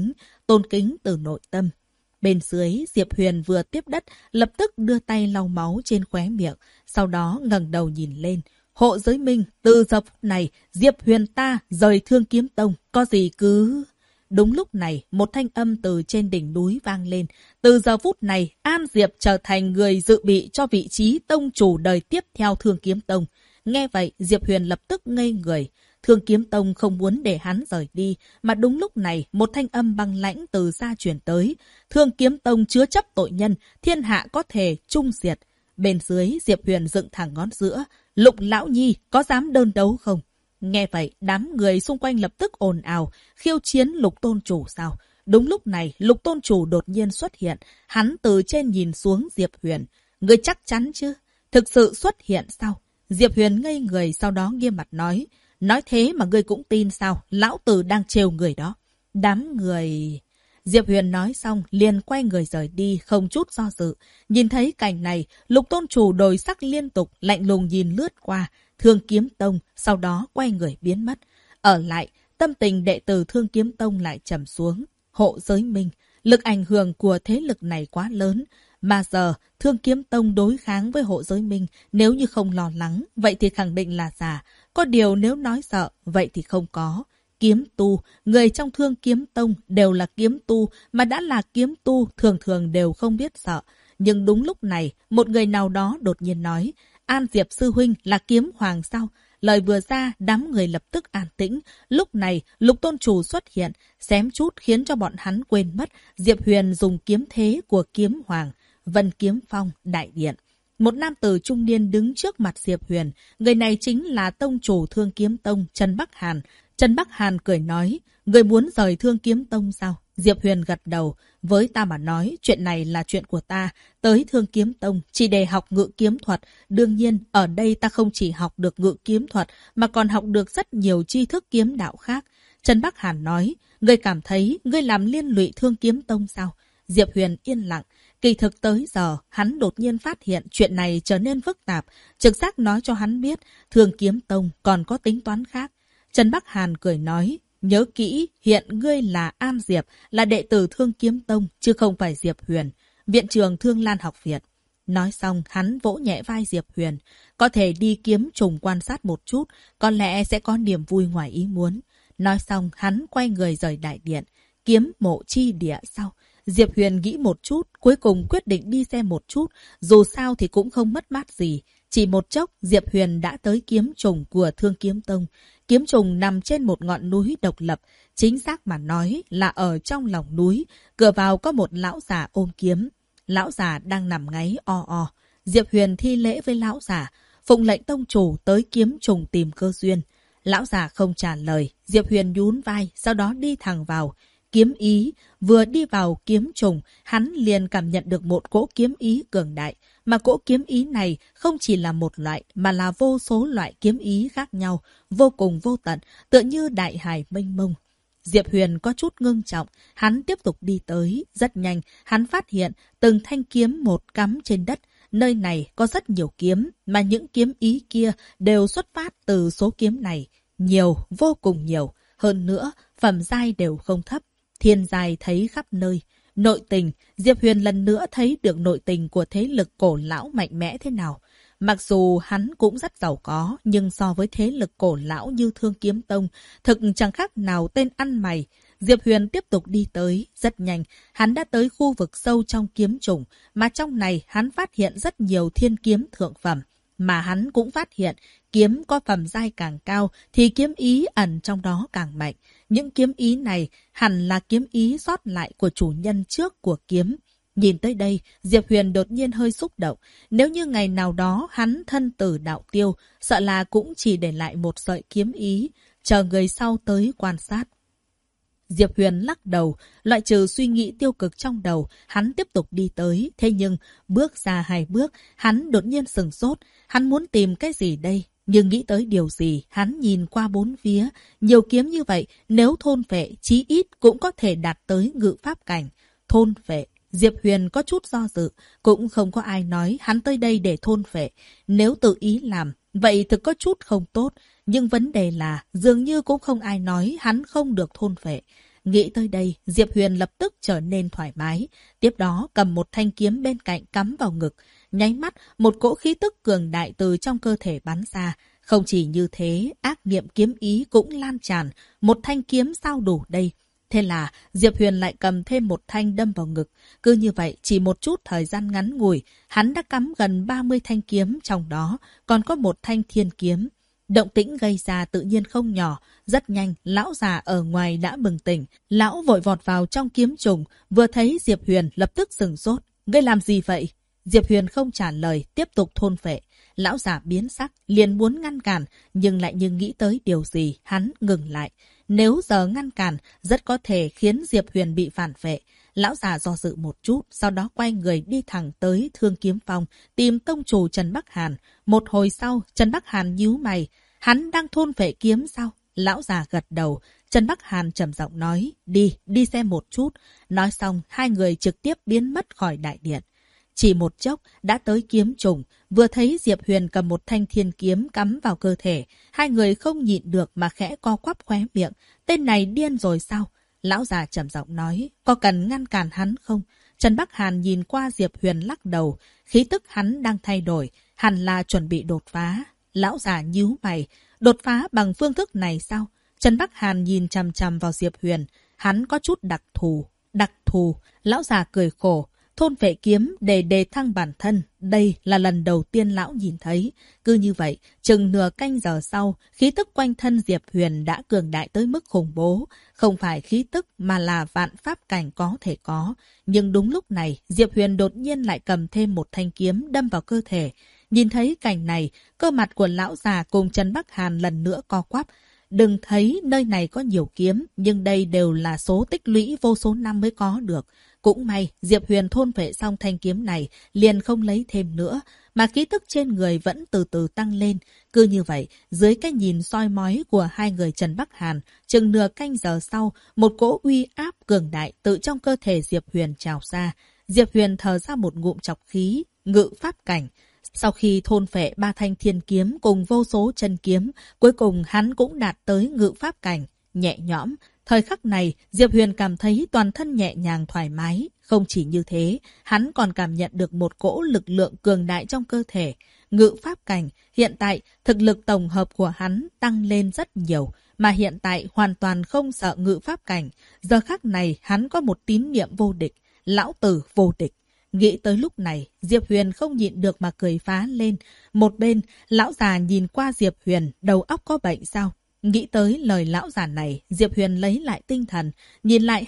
tôn kính từ nội tâm. Bên dưới, Diệp Huyền vừa tiếp đất, lập tức đưa tay lau máu trên khóe miệng, sau đó ngẩng đầu nhìn lên. Hộ giới minh, từ giờ phút này, Diệp Huyền ta rời Thương Kiếm Tông, có gì cứ... Đúng lúc này, một thanh âm từ trên đỉnh núi vang lên. Từ giờ phút này, An Diệp trở thành người dự bị cho vị trí tông chủ đời tiếp theo Thương Kiếm Tông. Nghe vậy, Diệp Huyền lập tức ngây người. Thương Kiếm Tông không muốn để hắn rời đi, mà đúng lúc này, một thanh âm băng lãnh từ xa truyền tới. Thương Kiếm Tông chứa chấp tội nhân, thiên hạ có thể chung diệt. Bên dưới, Diệp Huyền dựng thẳng ngón giữa. Lục Lão Nhi, có dám đơn đấu không? Nghe vậy, đám người xung quanh lập tức ồn ào, khiêu chiến Lục Tôn Chủ sao? Đúng lúc này, Lục Tôn Chủ đột nhiên xuất hiện. Hắn từ trên nhìn xuống Diệp Huyền. Ngươi chắc chắn chứ? Thực sự xuất hiện sao? Diệp Huyền ngây người, sau đó nghiêm mặt nói. Nói thế mà ngươi cũng tin sao? Lão tử đang trêu người đó. Đám người... Diệp Huyền nói xong, liền quay người rời đi, không chút do dự. Nhìn thấy cảnh này, Lục Tôn Chủ đổi sắc liên tục, lạnh lùng nhìn lướt qua Thương Kiếm Tông, sau đó quay người biến mất. Ở lại, tâm tình đệ tử Thương Kiếm Tông lại trầm xuống. Hộ giới minh, lực ảnh hưởng của thế lực này quá lớn. Mà giờ, Thương Kiếm Tông đối kháng với hộ giới minh, nếu như không lo lắng, vậy thì khẳng định là giả. Có điều nếu nói sợ, vậy thì không có. Kiếm tu, người trong Thương Kiếm Tông đều là kiếm tu, mà đã là kiếm tu thường thường đều không biết sợ. Nhưng đúng lúc này, một người nào đó đột nhiên nói, An Diệp sư huynh là kiếm hoàng sao? Lời vừa ra, đám người lập tức an tĩnh. Lúc này, Lục tôn chủ xuất hiện, xém chút khiến cho bọn hắn quên mất Diệp Huyền dùng kiếm thế của kiếm hoàng, Vân Kiếm Phong, đại điện. Một nam tử trung niên đứng trước mặt Diệp Huyền. Người này chính là tông chủ Thương Kiếm Tông, Trần Bắc Hàn. Trần Bắc Hàn cười nói, người muốn rời Thương Kiếm Tông sao? Diệp Huyền gật đầu, với ta mà nói, chuyện này là chuyện của ta. Tới Thương Kiếm Tông chỉ để học ngự kiếm thuật. Đương nhiên, ở đây ta không chỉ học được ngự kiếm thuật, mà còn học được rất nhiều tri thức kiếm đạo khác. Trần Bắc Hàn nói, ngươi cảm thấy ngươi làm liên lụy Thương Kiếm Tông sao? Diệp Huyền yên lặng. Kỳ thực tới giờ, hắn đột nhiên phát hiện chuyện này trở nên phức tạp. Trực giác nói cho hắn biết, Thương Kiếm Tông còn có tính toán khác. Trần Bắc Hàn cười nói, nhớ kỹ, hiện ngươi là An Diệp, là đệ tử Thương Kiếm Tông, chứ không phải Diệp Huyền, viện trưởng Thương Lan học viện. Nói xong, hắn vỗ nhẹ vai Diệp Huyền. Có thể đi kiếm trùng quan sát một chút, có lẽ sẽ có niềm vui ngoài ý muốn. Nói xong, hắn quay người rời đại điện. Kiếm mộ chi địa sau. Diệp Huyền nghĩ một chút, cuối cùng quyết định đi xem một chút, dù sao thì cũng không mất mát gì. Chỉ một chốc, Diệp Huyền đã tới kiếm trùng của Thương Kiếm Tông. Kiếm trùng nằm trên một ngọn núi độc lập, chính xác mà nói là ở trong lòng núi, cửa vào có một lão già ôm kiếm. Lão già đang nằm ngáy o o. Diệp Huyền thi lễ với lão già, phụng lệnh tông chủ tới kiếm trùng tìm cơ duyên. Lão già không trả lời, Diệp Huyền nhún vai, sau đó đi thẳng vào. Kiếm ý, vừa đi vào kiếm trùng, hắn liền cảm nhận được một cỗ kiếm ý cường đại. Mà cỗ kiếm ý này không chỉ là một loại, mà là vô số loại kiếm ý khác nhau, vô cùng vô tận, tựa như đại hải mênh mông. Diệp Huyền có chút ngưng trọng, hắn tiếp tục đi tới. Rất nhanh, hắn phát hiện từng thanh kiếm một cắm trên đất. Nơi này có rất nhiều kiếm, mà những kiếm ý kia đều xuất phát từ số kiếm này. Nhiều, vô cùng nhiều. Hơn nữa, phẩm giai đều không thấp. Thiên giai thấy khắp nơi. Nội tình, Diệp Huyền lần nữa thấy được nội tình của thế lực cổ lão mạnh mẽ thế nào. Mặc dù hắn cũng rất giàu có, nhưng so với thế lực cổ lão như Thương Kiếm Tông, thực chẳng khác nào tên ăn mày. Diệp Huyền tiếp tục đi tới, rất nhanh, hắn đã tới khu vực sâu trong kiếm trùng, mà trong này hắn phát hiện rất nhiều thiên kiếm thượng phẩm. Mà hắn cũng phát hiện, kiếm có phẩm giai càng cao thì kiếm ý ẩn trong đó càng mạnh. Những kiếm ý này hẳn là kiếm ý sót lại của chủ nhân trước của kiếm. Nhìn tới đây, Diệp Huyền đột nhiên hơi xúc động. Nếu như ngày nào đó hắn thân tử đạo tiêu, sợ là cũng chỉ để lại một sợi kiếm ý, chờ người sau tới quan sát. Diệp Huyền lắc đầu, loại trừ suy nghĩ tiêu cực trong đầu, hắn tiếp tục đi tới. Thế nhưng, bước ra 2 bước, hắn đột nhiên sửng sốt. Hắn muốn tìm cái gì đây? Nhưng nghĩ tới điều gì, hắn nhìn qua bốn phía. Nhiều kiếm như vậy, nếu thôn phệ, chí ít cũng có thể đạt tới ngự pháp cảnh. Thôn phệ. Diệp Huyền có chút do dự, cũng không có ai nói hắn tới đây để thôn phệ. Nếu tự ý làm, vậy thực có chút không tốt. Nhưng vấn đề là, dường như cũng không ai nói hắn không được thôn phệ. Nghĩ tới đây, Diệp Huyền lập tức trở nên thoải mái. Tiếp đó cầm một thanh kiếm bên cạnh cắm vào ngực. Nháy mắt, một cỗ khí tức cường đại từ trong cơ thể bắn ra. Không chỉ như thế, ác niệm kiếm ý cũng lan tràn. Một thanh kiếm sao đủ đây? Thế là Diệp Huyền lại cầm thêm một thanh đâm vào ngực. Cứ như vậy, chỉ một chút thời gian ngắn ngủi, hắn đã cắm gần 30 thanh kiếm, trong đó còn có một thanh thiên kiếm. Động tĩnh gây ra tự nhiên không nhỏ. Rất nhanh, lão già ở ngoài đã bừng tỉnh. Lão vội vọt vào trong kiếm trùng, vừa thấy Diệp Huyền lập tức sửng sốt. Ngươi làm gì vậy? Diệp Huyền không trả lời, tiếp tục thôn phệ. Lão già biến sắc, liền muốn ngăn cản, nhưng lại nghĩ tới điều gì, hắn ngừng lại. Nếu giờ ngăn cản, rất có thể khiến Diệp Huyền bị phản vệ. Lão già do dự một chút, sau đó quay người đi thẳng tới Thương Kiếm Phong, tìm tông chủ Trần Bắc Hàn. Một hồi sau, Trần Bắc Hàn nhíu mày. Hắn đang thôn phệ kiếm sao? Lão già gật đầu. Trần Bắc Hàn trầm giọng nói, đi xem một chút. Nói xong, hai người trực tiếp biến mất khỏi đại điện. Chỉ một chốc, đã tới kiếm trùng. Vừa thấy Diệp Huyền cầm một thanh thiên kiếm cắm vào cơ thể. Hai người không nhịn được mà khẽ co quắp khóe miệng. Tên này điên rồi sao? Lão già trầm giọng nói, có cần ngăn cản hắn không? Trần Bắc Hàn nhìn qua Diệp Huyền lắc đầu. Khí tức hắn đang thay đổi, hẳn là chuẩn bị đột phá. Lão già nhíu mày, đột phá bằng phương thức này sao? Trần Bắc Hàn nhìn chằm chằm vào Diệp Huyền. Hắn có chút đặc thù. Lão già cười khổ. thôn vệ kiếm để đề thăng bản thân. Đây là lần đầu tiên lão nhìn thấy. Cứ như vậy, chừng nửa canh giờ sau, khí tức quanh thân Diệp Huyền đã cường đại tới mức khủng bố. Không phải khí tức mà là vạn pháp cảnh có thể có. Nhưng đúng lúc này, Diệp Huyền đột nhiên lại cầm thêm một thanh kiếm đâm vào cơ thể. Nhìn thấy cảnh này, cơ mặt của lão già cùng Trần Bắc Hàn lần nữa co quắp. Đừng thấy nơi này có nhiều kiếm, nhưng đây đều là số tích lũy vô số năm mới có được. Cũng may, Diệp Huyền thôn vệ xong thanh kiếm này, liền không lấy thêm nữa, mà khí tức trên người vẫn từ từ tăng lên. Cứ như vậy, dưới cái nhìn soi mói của hai người Trần Bắc Hàn, chừng nửa canh giờ sau, một cỗ uy áp cường đại từ trong cơ thể Diệp Huyền trào ra. Diệp Huyền thở ra một ngụm trọc khí, ngự pháp cảnh. Sau khi thôn phệ ba thanh thiên kiếm cùng vô số chân kiếm, cuối cùng hắn cũng đạt tới ngự pháp cảnh, nhẹ nhõm. Thời khắc này, Diệp Huyền cảm thấy toàn thân nhẹ nhàng thoải mái. Không chỉ như thế, hắn còn cảm nhận được một cỗ lực lượng cường đại trong cơ thể. Ngự pháp cảnh, hiện tại thực lực tổng hợp của hắn tăng lên rất nhiều, mà hiện tại hoàn toàn không sợ ngự pháp cảnh. Giờ khắc này, hắn có một tín niệm vô địch, lão tử vô địch. Nghĩ tới lúc này, Diệp Huyền không nhịn được mà cười phá lên. Một bên, lão già nhìn qua Diệp Huyền, đầu óc có bệnh sao? Nghĩ tới lời lão già này, Diệp Huyền lấy lại tinh thần, nhìn lại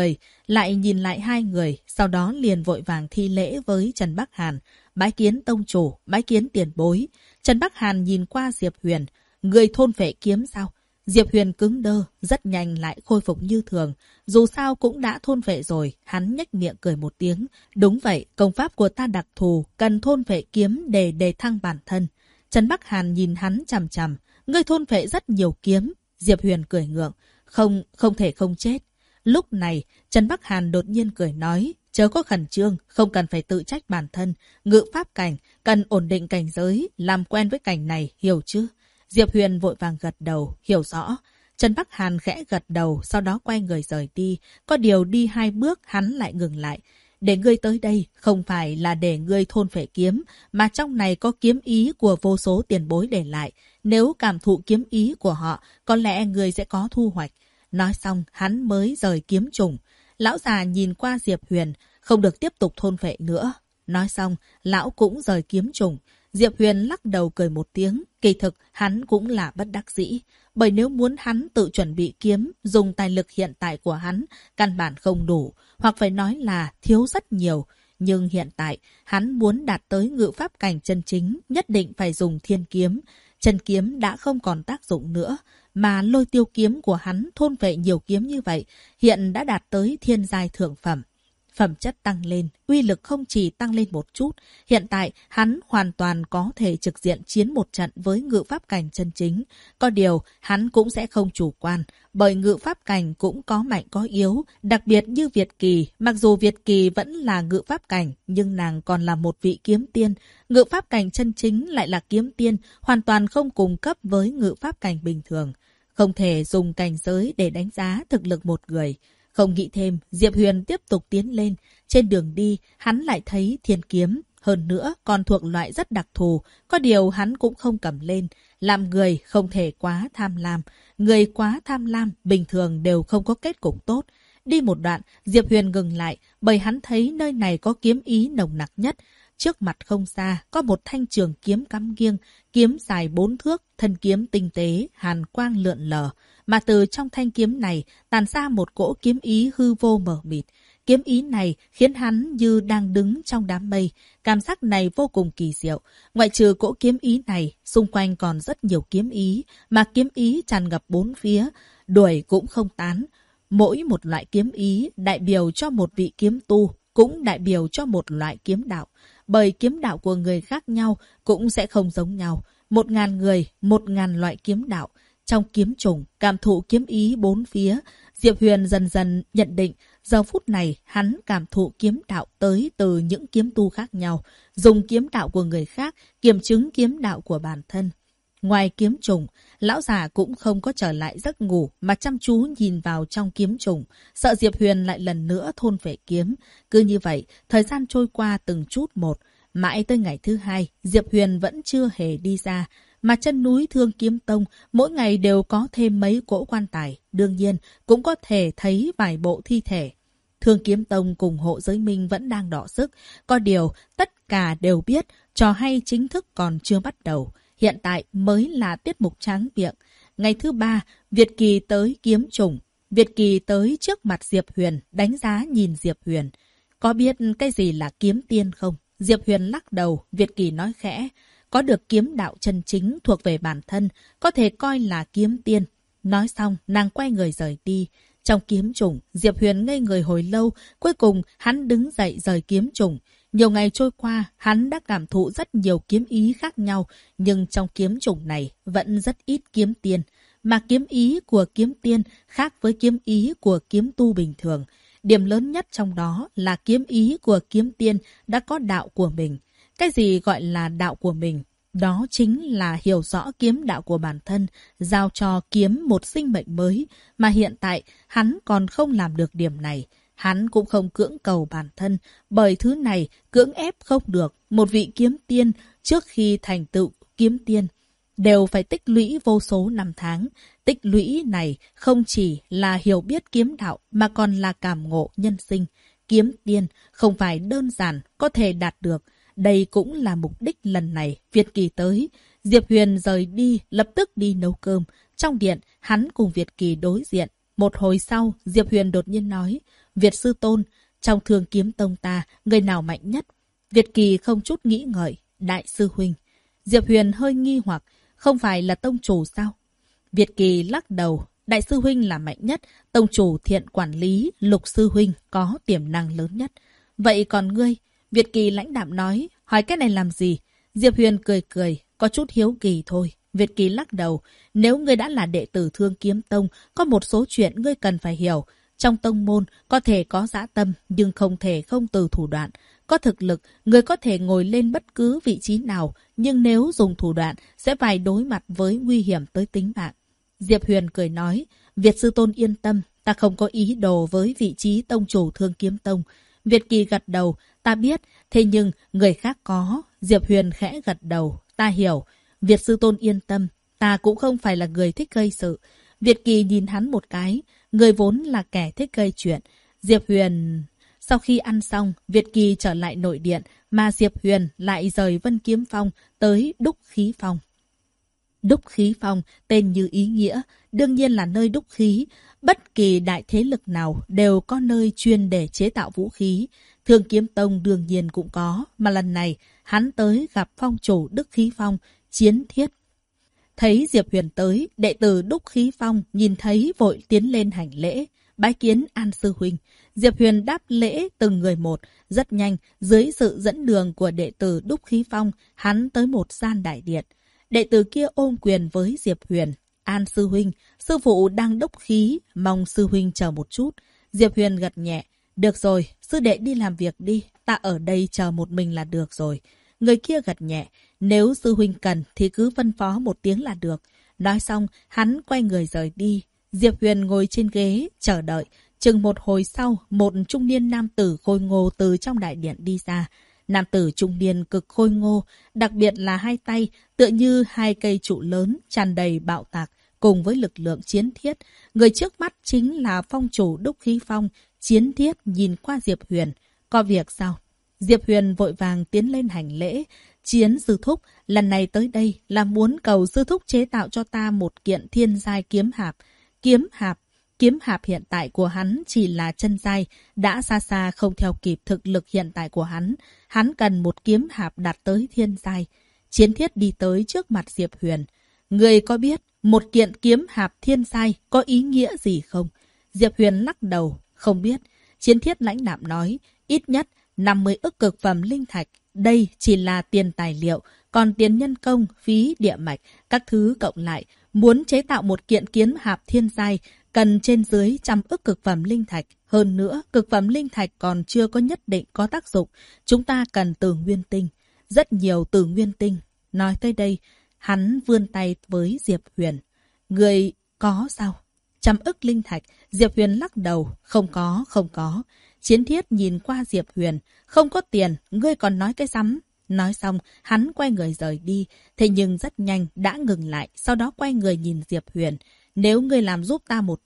hai người, sau đó liền vội vàng thi lễ với Trần Bắc Hàn. Bái kiến tông chủ, bái kiến tiền bối. Trần Bắc Hàn nhìn qua Diệp Huyền, người thôn vệ kiếm sao? Diệp Huyền cứng đơ, rất nhanh lại khôi phục như thường. Dù sao cũng đã thôn vệ rồi, hắn nhếch miệng cười một tiếng. Đúng vậy, công pháp của ta đặc thù, cần thôn vệ kiếm để đề thăng bản thân. Trần Bắc Hàn nhìn hắn chằm chằm. Ngươi thôn vệ rất nhiều kiếm. Diệp Huyền cười ngượng. Không thể không chết. Lúc này, Trần Bắc Hàn đột nhiên cười nói. Chớ có khẩn trương, không cần phải tự trách bản thân. Ngự pháp cảnh, cần ổn định cảnh giới, làm quen với cảnh này, hiểu chứ? Diệp Huyền vội vàng gật đầu, hiểu rõ. Trần Bắc Hàn khẽ gật đầu, sau đó quay người rời đi. Có điều đi 2 bước, hắn lại ngừng lại. Để ngươi tới đây, không phải là để ngươi thôn phệ kiếm, mà trong này có kiếm ý của vô số tiền bối để lại. Nếu cảm thụ kiếm ý của họ, có lẽ ngươi sẽ có thu hoạch. Nói xong, hắn mới rời kiếm trùng. Lão già nhìn qua Diệp Huyền, không được tiếp tục thôn phệ nữa. Nói xong, lão cũng rời kiếm trùng. Diệp Huyền lắc đầu cười một tiếng, kỳ thực hắn cũng là bất đắc dĩ. Bởi nếu muốn hắn tự chuẩn bị kiếm, dùng tài lực hiện tại của hắn, căn bản không đủ, hoặc phải nói là thiếu rất nhiều. Nhưng hiện tại, hắn muốn đạt tới ngự pháp cảnh chân chính, nhất định phải dùng thiên kiếm. Chân kiếm đã không còn tác dụng nữa, mà lôi tiêu kiếm của hắn thôn vệ nhiều kiếm như vậy, hiện đã đạt tới thiên giai thượng phẩm. Phẩm chất tăng lên, uy lực không chỉ tăng lên một chút. Hiện tại, hắn hoàn toàn có thể trực diện chiến một trận với ngự pháp cảnh chân chính. Có điều, hắn cũng sẽ không chủ quan, bởi ngự pháp cảnh cũng có mạnh có yếu. Đặc biệt như Việt Kỳ, mặc dù Việt Kỳ vẫn là ngự pháp cảnh, nhưng nàng còn là một vị kiếm tiên. Ngự pháp cảnh chân chính lại là kiếm tiên, hoàn toàn không cùng cấp với ngự pháp cảnh bình thường. Không thể dùng cảnh giới để đánh giá thực lực một người. Không nghĩ thêm, Diệp Huyền tiếp tục tiến lên. Trên đường đi, hắn lại thấy thiên kiếm. Hơn nữa, còn thuộc loại rất đặc thù. Có điều hắn cũng không cầm lên. Làm người không thể quá tham lam. Người quá tham lam, bình thường đều không có kết cục tốt. Đi một đoạn, Diệp Huyền ngừng lại, bởi hắn thấy nơi này có kiếm ý nồng nặc nhất. Trước mặt không xa, có một thanh trường kiếm cắm nghiêng, kiếm dài 4 thước, thân kiếm tinh tế, hàn quang lượn lờ. Mà từ trong thanh kiếm này, tàn ra một cỗ kiếm ý hư vô mờ mịt. Kiếm ý này khiến hắn như đang đứng trong đám mây. Cảm giác này vô cùng kỳ diệu. Ngoại trừ cỗ kiếm ý này, xung quanh còn rất nhiều kiếm ý, mà kiếm ý tràn ngập bốn phía, đuổi cũng không tán. Mỗi một loại kiếm ý đại biểu cho một vị kiếm tu, cũng đại biểu cho một loại kiếm đạo. Bởi kiếm đạo của người khác nhau cũng sẽ không giống nhau. 1000 người, 1000 loại kiếm đạo. Trong kiếm trùng, cảm thụ kiếm ý bốn phía, Diệp Huyền dần dần nhận định, giờ phút này hắn cảm thụ kiếm đạo tới từ những kiếm tu khác nhau, dùng kiếm đạo của người khác, kiểm chứng kiếm đạo của bản thân. Ngoài kiếm trùng, lão già cũng không có trở lại giấc ngủ mà chăm chú nhìn vào trong kiếm trùng, sợ Diệp Huyền lại lần nữa thôn phệ kiếm. Cứ như vậy, thời gian trôi qua từng chút một, mãi tới ngày thứ 2, Diệp Huyền vẫn chưa hề đi ra. Mà chân núi Thương Kiếm Tông mỗi ngày đều có thêm mấy cỗ quan tài, đương nhiên cũng có thể thấy vài bộ thi thể. Thương Kiếm Tông cùng Hộ Giới Minh vẫn đang đọ sức. Có điều, tất cả đều biết trò hay chính thức còn chưa bắt đầu. Hiện tại mới là tiết mục tráng miệng. Ngày thứ 3, Việt Kỳ tới kiếm trùng. Việt Kỳ tới trước mặt Diệp Huyền, đánh giá nhìn Diệp Huyền. Có biết cái gì là kiếm tiên không? Diệp Huyền lắc đầu, Việt Kỳ nói khẽ. Có được kiếm đạo chân chính thuộc về bản thân, có thể coi là kiếm tiên. Nói xong, nàng quay người rời đi. Trong kiếm trùng, Diệp Huyền ngây người hồi lâu, cuối cùng hắn đứng dậy rời kiếm trùng. Nhiều ngày trôi qua, hắn đã cảm thụ rất nhiều kiếm ý khác nhau, nhưng trong kiếm trùng này vẫn rất ít kiếm tiên. Mà kiếm ý của kiếm tiên khác với kiếm ý của kiếm tu bình thường. Điểm lớn nhất trong đó là kiếm ý của kiếm tiên đã có đạo của mình. Cái gì gọi là đạo của mình? Đó chính là hiểu rõ kiếm đạo của bản thân, giao cho kiếm một sinh mệnh mới, mà hiện tại hắn còn không làm được điểm này. Hắn cũng không cưỡng cầu bản thân, bởi thứ này cưỡng ép không được. Một vị kiếm tiên trước khi thành tựu kiếm tiên đều phải tích lũy vô số năm tháng. Tích lũy này không chỉ là hiểu biết kiếm đạo mà còn là cảm ngộ nhân sinh. Kiếm tiên không phải đơn giản có thể đạt được. Đây cũng là mục đích lần này Việt Kỳ tới. Diệp Huyền rời đi, lập tức đi nấu cơm. Trong điện, hắn cùng Việt Kỳ đối diện. Một hồi sau, Diệp Huyền đột nhiên nói, Việt sư tôn, trong Thương Kiếm Tông ta, người nào mạnh nhất? Việt Kỳ không chút nghĩ ngợi, đại sư huynh. Diệp Huyền hơi nghi hoặc, không phải là tông chủ sao? Việt Kỳ lắc đầu, đại sư huynh là mạnh nhất, tông chủ thiện quản lý, Lục sư huynh có tiềm năng lớn nhất. Vậy còn ngươi? Việt Kỳ lãnh đạm nói, hỏi cái này làm gì? Diệp Huyền cười cười, có chút hiếu kỳ thôi. Việt Kỳ lắc đầu, nếu ngươi đã là đệ tử Thương Kiếm Tông, có một số chuyện ngươi cần phải hiểu. Trong tông môn, có thể có dã tâm, nhưng không thể không từ thủ đoạn. Có thực lực, ngươi có thể ngồi lên bất cứ vị trí nào, nhưng nếu dùng thủ đoạn, sẽ phải đối mặt với nguy hiểm tới tính mạng. Diệp Huyền cười nói, Việt sư tôn yên tâm, ta không có ý đồ với vị trí tông chủ Thương Kiếm Tông. Việt Kỳ gật đầu, ta biết, thế nhưng người khác có. Diệp Huyền khẽ gật đầu, ta hiểu. Việt sư tôn yên tâm, ta cũng không phải là người thích gây sự. Việt Kỳ nhìn hắn một cái, người vốn là kẻ thích gây chuyện. Diệp Huyền... Sau khi ăn xong, Việt Kỳ trở lại nội điện, mà Diệp Huyền lại rời Vân Kiếm Phong tới Đúc Khí Phong. Đúc Khí Phong, tên như ý nghĩa, đương nhiên là nơi đúc khí. Bất kỳ đại thế lực nào đều có nơi chuyên để chế tạo vũ khí. Thương Kiếm Tông đương nhiên cũng có, mà lần này hắn tới gặp phong chủ Đúc Khí Phong, Chiến Thiết. Thấy Diệp Huyền tới, đệ tử Đúc Khí Phong nhìn thấy vội tiến lên hành lễ, bái kiến An sư huynh. Diệp Huyền đáp lễ từng người một, rất nhanh, dưới sự dẫn đường của đệ tử Đúc Khí Phong, hắn tới một gian đại điện. Đệ tử kia ôm quyền với Diệp Huyền. An sư huynh, sư phụ đang đúc khí, mong sư huynh chờ một chút. Diệp Huyền gật nhẹ. Được rồi, sư đệ đi làm việc đi, ta ở đây chờ một mình là được rồi. Người kia gật nhẹ. Nếu sư huynh cần thì cứ phân phó một tiếng là được. Nói xong, hắn quay người rời đi. Diệp Huyền ngồi trên ghế, chờ đợi. Chừng một hồi sau, một trung niên nam tử khôi ngô từ trong đại điện đi ra. Nam tử trung niên cực khôi ngô, đặc biệt là hai tay, tựa như hai cây trụ lớn, tràn đầy bạo tạc, cùng với lực lượng Chiến Thiết. Người trước mắt chính là phong chủ Đúc Khí Phong. Chiến Thiết nhìn qua Diệp Huyền. Có việc sao? Diệp Huyền vội vàng tiến lên hành lễ. Chiến sư thúc, lần này tới đây là muốn cầu sư thúc chế tạo cho ta một kiện thiên giai kiếm hạp. Kiếm hạp hiện tại của hắn chỉ là chân giai, đã xa xa không theo kịp thực lực hiện tại của hắn. Hắn cần một kiếm hạp đạt tới thiên giai. Chiến Thiết đi tới trước mặt Diệp Huyền. Người có biết một kiện kiếm hạp thiên giai có ý nghĩa gì không? Diệp Huyền lắc đầu, không biết. Chiến Thiết lãnh đạm nói, ít nhất 50 ức cực phẩm linh thạch. Đây chỉ là tiền tài liệu, còn tiền nhân công, phí địa mạch, các thứ cộng lại. Muốn chế tạo một kiện kiếm hạp thiên giai, cần trên dưới 100 ức cực phẩm linh thạch. Hơn nữa, cực phẩm linh thạch còn chưa có nhất định có tác dụng. Chúng ta cần từ nguyên tinh. Rất nhiều từ nguyên tinh. Nói tới đây, hắn vươn tay với Diệp Huyền. Người có sao? 100 ức linh thạch. Diệp Huyền lắc đầu. Không có. Chiến Thiết nhìn qua Diệp Huyền. Không có tiền, ngươi còn nói cái rắm. Nói xong, hắn quay người rời đi. Thế nhưng rất nhanh đã ngừng lại, sau đó quay người nhìn Diệp Huyền. Nếu ngươi làm giúp ta một chuyện,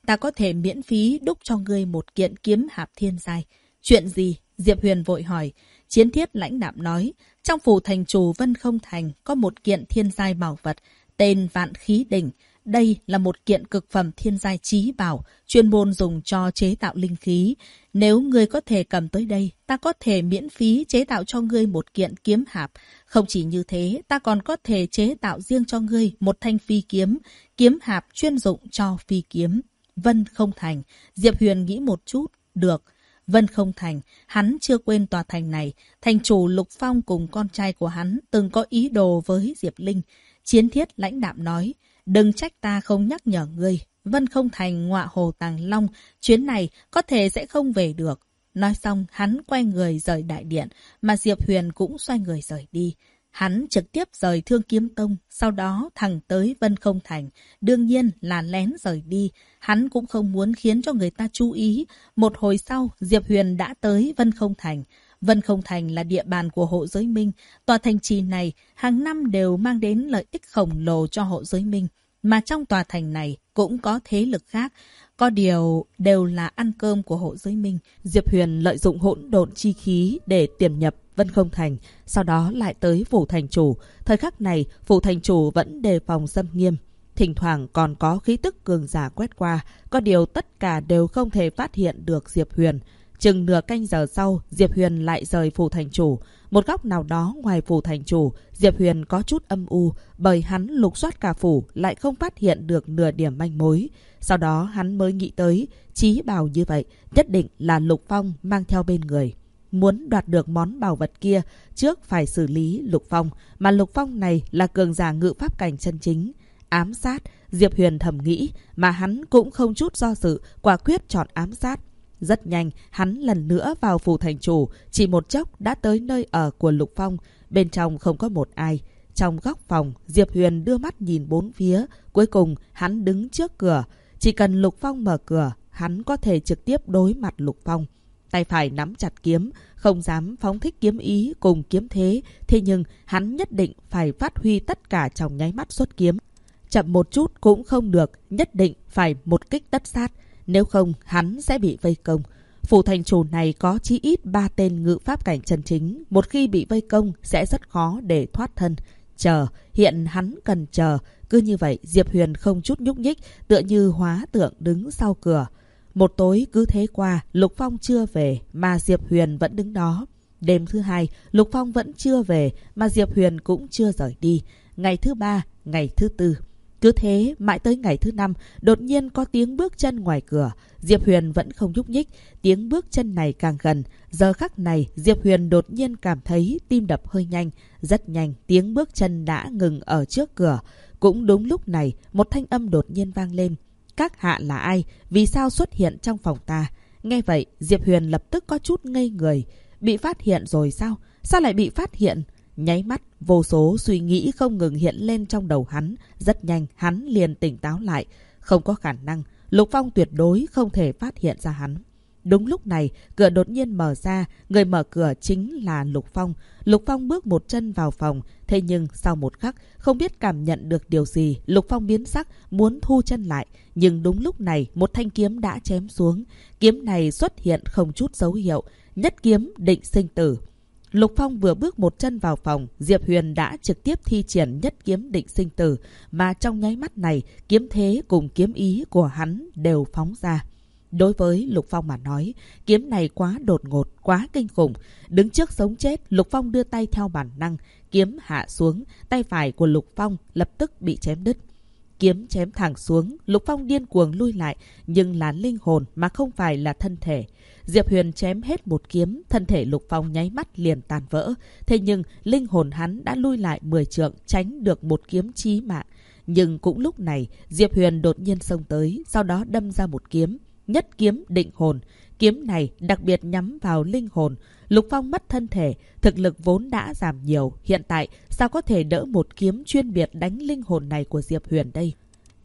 ta có thể miễn phí đúc cho ngươi một kiện kiếm hạp thiên giai. Chuyện gì? Diệp Huyền vội hỏi. Chiến Thiết lãnh đạm nói, trong phủ thành chủ Vân Không Thành có một kiện thiên giai bảo vật, tên Vạn Khí Đỉnh. Đây là một kiện cực phẩm thiên giai chí bảo, chuyên môn dùng cho chế tạo linh khí. Nếu ngươi có thể cầm tới đây, ta có thể miễn phí chế tạo cho ngươi một kiện kiếm hạp. Không chỉ như thế, ta còn có thể chế tạo riêng cho ngươi một thanh phi kiếm, kiếm hạp chuyên dụng cho phi kiếm. Vân Không Thành, Diệp Huyền nghĩ một chút, được. Vân Không Thành, hắn chưa quên tòa thành này. Thành chủ Lục Phong cùng con trai của hắn từng có ý đồ với Diệp Linh. Chiến Thiết lãnh đạm nói, đừng trách ta không nhắc nhở ngươi. Vân Không Thành ngọa hồ Tàng Long, chuyến này có thể sẽ không về được. Nói xong, hắn quay người rời đại điện, mà Diệp Huyền cũng xoay người rời đi. Hắn trực tiếp rời Thương Kiếm Tông, sau đó thẳng tới Vân Không Thành. Đương nhiên là lén rời đi. Hắn cũng không muốn khiến cho người ta chú ý. Một hồi sau, Diệp Huyền đã tới Vân Không Thành. Vân Không Thành là địa bàn của Hộ Giới Minh. Tòa thành trì này hàng năm đều mang đến lợi ích khổng lồ cho Hộ Giới Minh. Mà trong tòa thành này cũng có thế lực khác. Có điều đều là ăn cơm của Hộ Giới Minh. Diệp Huyền lợi dụng hỗn độn chi khí để tiềm nhập Vân Không Thành, sau đó lại tới phủ thành chủ. Thời khắc này, phủ thành chủ vẫn đề phòng xâm nghiêm. Thỉnh thoảng còn có khí tức cường giả quét qua, có điều tất cả đều không thể phát hiện được Diệp Huyền. Chừng nửa canh giờ sau, Diệp Huyền lại rời phủ thành chủ. Một góc nào đó ngoài phủ thành chủ, Diệp Huyền có chút âm u, bởi hắn lục soát cả phủ lại không phát hiện được nửa điểm manh mối. Sau đó hắn mới nghĩ tới, chí bảo như vậy, nhất định là Lục Phong mang theo bên người. Muốn đoạt được món bảo vật kia, trước phải xử lý Lục Phong, mà Lục Phong này là cường giả ngự pháp cảnh chân chính. Ám sát, Diệp Huyền thầm nghĩ, mà hắn cũng không chút do dự, quả quyết chọn ám sát. Rất nhanh, hắn lần nữa vào phủ thành chủ, chỉ một chốc đã tới nơi ở của Lục Phong. Bên trong không có một ai. Trong góc phòng, Diệp Huyền đưa mắt nhìn bốn phía. Cuối cùng, hắn đứng trước cửa. Chỉ cần Lục Phong mở cửa, hắn có thể trực tiếp đối mặt Lục Phong. Tay phải nắm chặt kiếm, không dám phóng thích kiếm ý cùng kiếm thế. Thế nhưng, hắn nhất định phải phát huy tất cả trong nháy mắt xuất kiếm. Chậm một chút cũng không được, nhất định phải một kích tất sát. Nếu không, hắn sẽ bị vây công. Phủ thành chủ này có chí ít 3 tên ngự pháp cảnh chân chính. Một khi bị vây công, sẽ rất khó để thoát thân. Chờ, hiện hắn cần chờ. Cứ như vậy, Diệp Huyền không chút nhúc nhích, tựa như hóa tượng đứng sau cửa. Một tối cứ thế qua, Lục Phong chưa về, mà Diệp Huyền vẫn đứng đó. Đêm thứ hai, Lục Phong vẫn chưa về, mà Diệp Huyền cũng chưa rời đi. Ngày thứ ba, ngày thứ tư. Cứ thế, mãi tới ngày thứ năm, đột nhiên có tiếng bước chân ngoài cửa. Diệp Huyền vẫn không nhúc nhích, tiếng bước chân này càng gần. Giờ khắc này, Diệp Huyền đột nhiên cảm thấy tim đập hơi nhanh. Rất nhanh, tiếng bước chân đã ngừng ở trước cửa. Cũng đúng lúc này, một thanh âm đột nhiên vang lên. Các hạ là ai? Vì sao xuất hiện trong phòng ta? Nghe vậy, Diệp Huyền lập tức có chút ngây người. Bị phát hiện rồi sao? Sao lại bị phát hiện? Nháy mắt, vô số suy nghĩ không ngừng hiện lên trong đầu hắn. Rất nhanh, hắn liền tỉnh táo lại. Không có khả năng, Lục Phong tuyệt đối không thể phát hiện ra hắn. Đúng lúc này, cửa đột nhiên mở ra, người mở cửa chính là Lục Phong. Lục Phong bước một chân vào phòng, thế nhưng sau một khắc, không biết cảm nhận được điều gì, Lục Phong biến sắc, muốn thu chân lại. Nhưng đúng lúc này, một thanh kiếm đã chém xuống. Kiếm này xuất hiện không chút dấu hiệu, nhất kiếm định sinh tử. Lục Phong vừa bước một chân vào phòng, Diệp Huyền đã trực tiếp thi triển nhất kiếm định sinh tử, mà trong nháy mắt này, kiếm thế cùng kiếm ý của hắn đều phóng ra. Đối với Lục Phong mà nói, kiếm này quá đột ngột, quá kinh khủng. Đứng trước sống chết, Lục Phong đưa tay theo bản năng, kiếm hạ xuống, tay phải của Lục Phong lập tức bị chém đứt. Kiếm chém thẳng xuống, Lục Phong điên cuồng lui lại, nhưng là linh hồn mà không phải là thân thể. Diệp Huyền chém hết một kiếm, thân thể Lục Phong nháy mắt liền tàn vỡ. Thế nhưng, linh hồn hắn đã lui lại 10 trượng, tránh được một kiếm chí mạng. Nhưng cũng lúc này, Diệp Huyền đột nhiên xông tới, sau đó đâm ra một kiếm. Nhất kiếm định hồn. Kiếm này đặc biệt nhắm vào linh hồn. Lục Phong mất thân thể, thực lực vốn đã giảm nhiều. Hiện tại, sao có thể đỡ một kiếm chuyên biệt đánh linh hồn này của Diệp Huyền đây?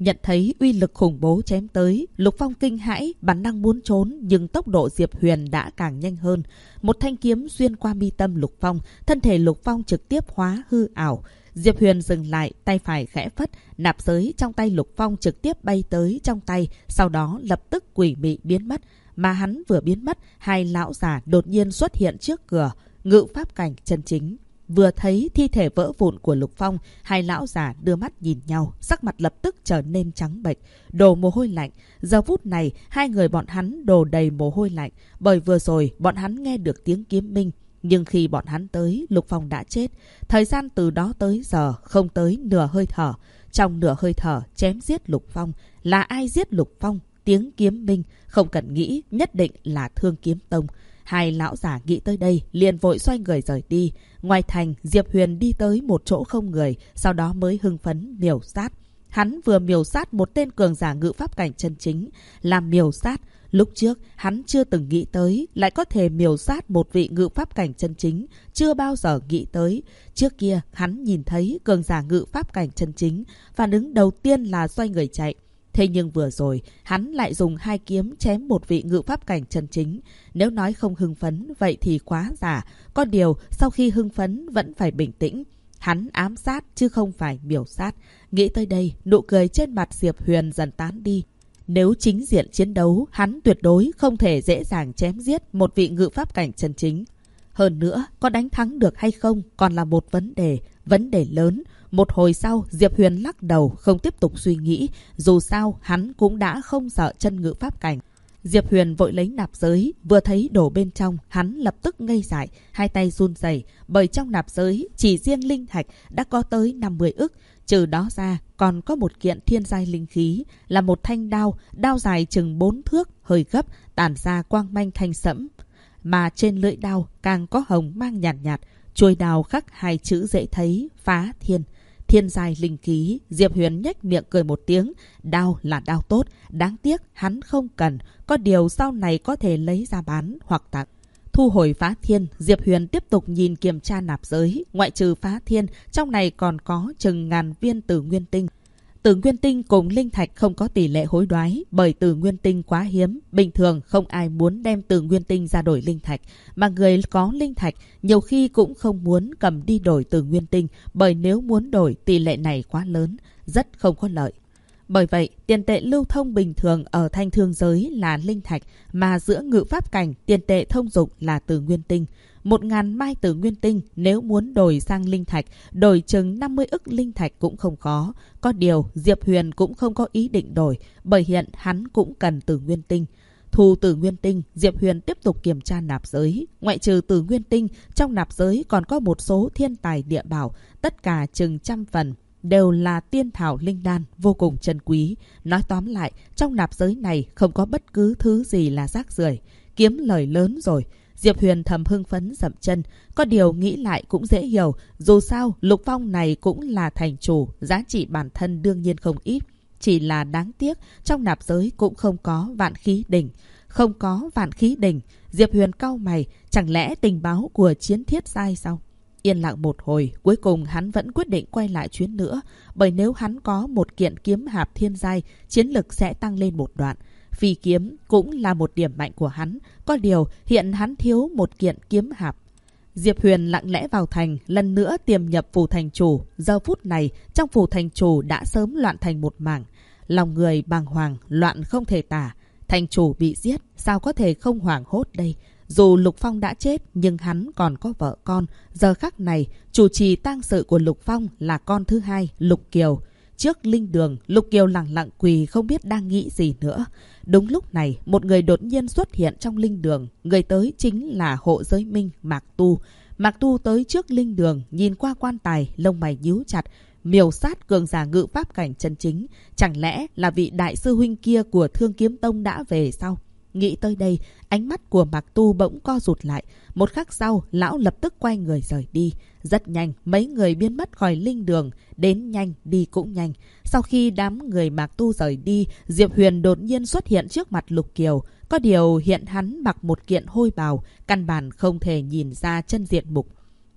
Nhận thấy uy lực khủng bố chém tới, Lục Phong kinh hãi, bản năng muốn trốn, nhưng tốc độ Diệp Huyền đã càng nhanh hơn. Một thanh kiếm xuyên qua mi tâm Lục Phong, thân thể Lục Phong trực tiếp hóa hư ảo. Diệp Huyền dừng lại, tay phải khẽ phất, nạp giới trong tay Lục Phong trực tiếp bay tới trong tay, sau đó lập tức quỷ mị biến mất. Mà hắn vừa biến mất, hai lão già đột nhiên xuất hiện trước cửa, ngự pháp cảnh chân chính. Vừa thấy thi thể vỡ vụn của Lục Phong, hai lão già đưa mắt nhìn nhau, sắc mặt lập tức trở nên trắng bệch, đổ mồ hôi lạnh. Giờ phút này, hai người bọn hắn đổ đầy mồ hôi lạnh, bởi vừa rồi bọn hắn nghe được tiếng kiếm minh. Nhưng khi bọn hắn tới, Lục Phong đã chết. Thời gian từ đó tới giờ không tới nửa hơi thở. Trong nửa hơi thở chém giết Lục Phong. Là ai giết Lục Phong? Tiếng kiếm minh, không cần nghĩ, nhất định là Thương Kiếm Tông. Hai lão giả nghĩ tới đây, liền vội xoay người rời đi. Ngoài thành, Diệp Huyền đi tới một chỗ không người, sau đó mới hưng phấn miểu sát. Hắn vừa miểu sát một tên cường giả ngự pháp cảnh chân chính, làm miểu sát. Lúc trước, hắn chưa từng nghĩ tới, lại có thể miểu sát một vị ngự pháp cảnh chân chính, chưa bao giờ nghĩ tới. Trước kia, hắn nhìn thấy cường giả ngự pháp cảnh chân chính, phản ứng đầu tiên là xoay người chạy. Thế nhưng vừa rồi, hắn lại dùng hai kiếm chém một vị ngự pháp cảnh chân chính. Nếu nói không hưng phấn, vậy thì quá giả. Có điều, sau khi hưng phấn vẫn phải bình tĩnh. Hắn ám sát chứ không phải miểu sát. Nghĩ tới đây, nụ cười trên mặt Diệp Huyền dần tán đi. Nếu chính diện chiến đấu, hắn tuyệt đối không thể dễ dàng chém giết một vị ngự pháp cảnh chân chính. Hơn nữa, có đánh thắng được hay không còn là một vấn đề lớn. Một hồi sau, Diệp Huyền lắc đầu, không tiếp tục suy nghĩ. Dù sao, hắn cũng đã không sợ chân ngự pháp cảnh. Diệp Huyền vội lấy nạp giới, vừa thấy đồ bên trong, hắn lập tức ngây dại, hai tay run rẩy, bởi trong nạp giới chỉ riêng linh thạch đã có tới 50 ức. Trừ đó ra, còn có một kiện thiên giai linh khí, là một thanh đao, đao dài chừng 4 thước, hơi gấp, tản ra quang manh thanh sẫm. Mà trên lưỡi đao càng có hồng mang nhàn nhạt, chuôi đao khắc hai chữ dễ thấy, Phá Thiên. Thiên giai linh khí, Diệp Huyền nhếch miệng cười một tiếng. Đao là đao tốt, đáng tiếc hắn không cần, có điều sau này có thể lấy ra bán hoặc tặng. Thu hồi Phá Thiên, Diệp Huyền tiếp tục nhìn kiểm tra nạp giới. Ngoại trừ Phá Thiên, trong này còn có chừng ngàn viên Tử Nguyên Tinh. Tử Nguyên Tinh cùng linh thạch không có tỷ lệ hối đoái, bởi Tử Nguyên Tinh quá hiếm. Bình thường không ai muốn đem Tử Nguyên Tinh ra đổi linh thạch, mà người có linh thạch nhiều khi cũng không muốn cầm đi đổi Tử Nguyên Tinh, bởi nếu muốn đổi tỷ lệ này quá lớn, rất không có lợi. Bởi vậy, tiền tệ lưu thông bình thường ở thanh thương giới là linh thạch, mà giữa ngự pháp cảnh tiền tệ thông dụng là Tử Nguyên Tinh. 1000 mai Tử Nguyên Tinh nếu muốn đổi sang linh thạch, đổi chừng 50 ức linh thạch cũng không khó. Có điều, Diệp Huyền cũng không có ý định đổi, bởi hiện hắn cũng cần Tử Nguyên Tinh. Thu Tử Nguyên Tinh, Diệp Huyền tiếp tục kiểm tra nạp giới. Ngoại trừ Tử Nguyên Tinh, trong nạp giới còn có một số thiên tài địa bảo, tất cả chừng 100 phần. Đều là tiên thảo linh đan vô cùng chân quý. Nói tóm lại, trong nạp giới này không có bất cứ thứ gì là rác rưởi. Kiếm lời lớn rồi. Diệp Huyền thầm hưng phấn dậm chân. Có điều nghĩ lại cũng dễ hiểu. Dù sao, Lục Phong này cũng là thành chủ, giá trị bản thân đương nhiên không ít. Chỉ là đáng tiếc, trong nạp giới cũng không có vạn khí đỉnh. Không có vạn khí đỉnh. Diệp Huyền cau mày, chẳng lẽ tình báo của chiến thiết giai sao? Yên lặng một hồi, cuối cùng hắn vẫn quyết định quay lại chuyến nữa, bởi nếu hắn có một kiện kiếm hạp thiên giai, chiến lực sẽ tăng lên một đoạn. Phi kiếm cũng là một điểm mạnh của hắn, có điều hiện hắn thiếu một kiện kiếm hạp. Diệp Huyền lặng lẽ vào thành, lần nữa tiềm nhập phủ thành chủ. Giờ phút này, trong phủ thành chủ đã sớm loạn thành một mảng. Lòng người bàng hoàng, loạn không thể tả. Thành chủ bị giết, sao có thể không hoảng hốt đây? Dù Lục Phong đã chết, nhưng hắn còn có vợ con. Giờ khắc này, chủ trì tang sự của Lục Phong là con thứ hai, Lục Kiều. Trước linh đường, Lục Kiều lặng lặng quỳ không biết đang nghĩ gì nữa. Đúng lúc này, một người đột nhiên xuất hiện trong linh đường. Người tới chính là hộ giới minh Mạc Tu. Mạc Tu tới trước linh đường, nhìn qua quan tài, lông mày nhíu chặt. Miểu sát cường giả ngự pháp cảnh chân chính. Chẳng lẽ là vị đại sư huynh kia của Thương Kiếm Tông đã về sao? Nghĩ tới đây, ánh mắt của Mạc Tu bỗng co rụt lại. Một khắc sau, lão lập tức quay người rời đi. Rất nhanh, mấy người biến mất khỏi linh đường. Đến nhanh, đi cũng nhanh. Sau khi đám người Mạc Tu rời đi, Diệp Huyền đột nhiên xuất hiện trước mặt Lục Kiều. Có điều hiện hắn mặc một kiện hôi bào, căn bản không thể nhìn ra chân diện mục.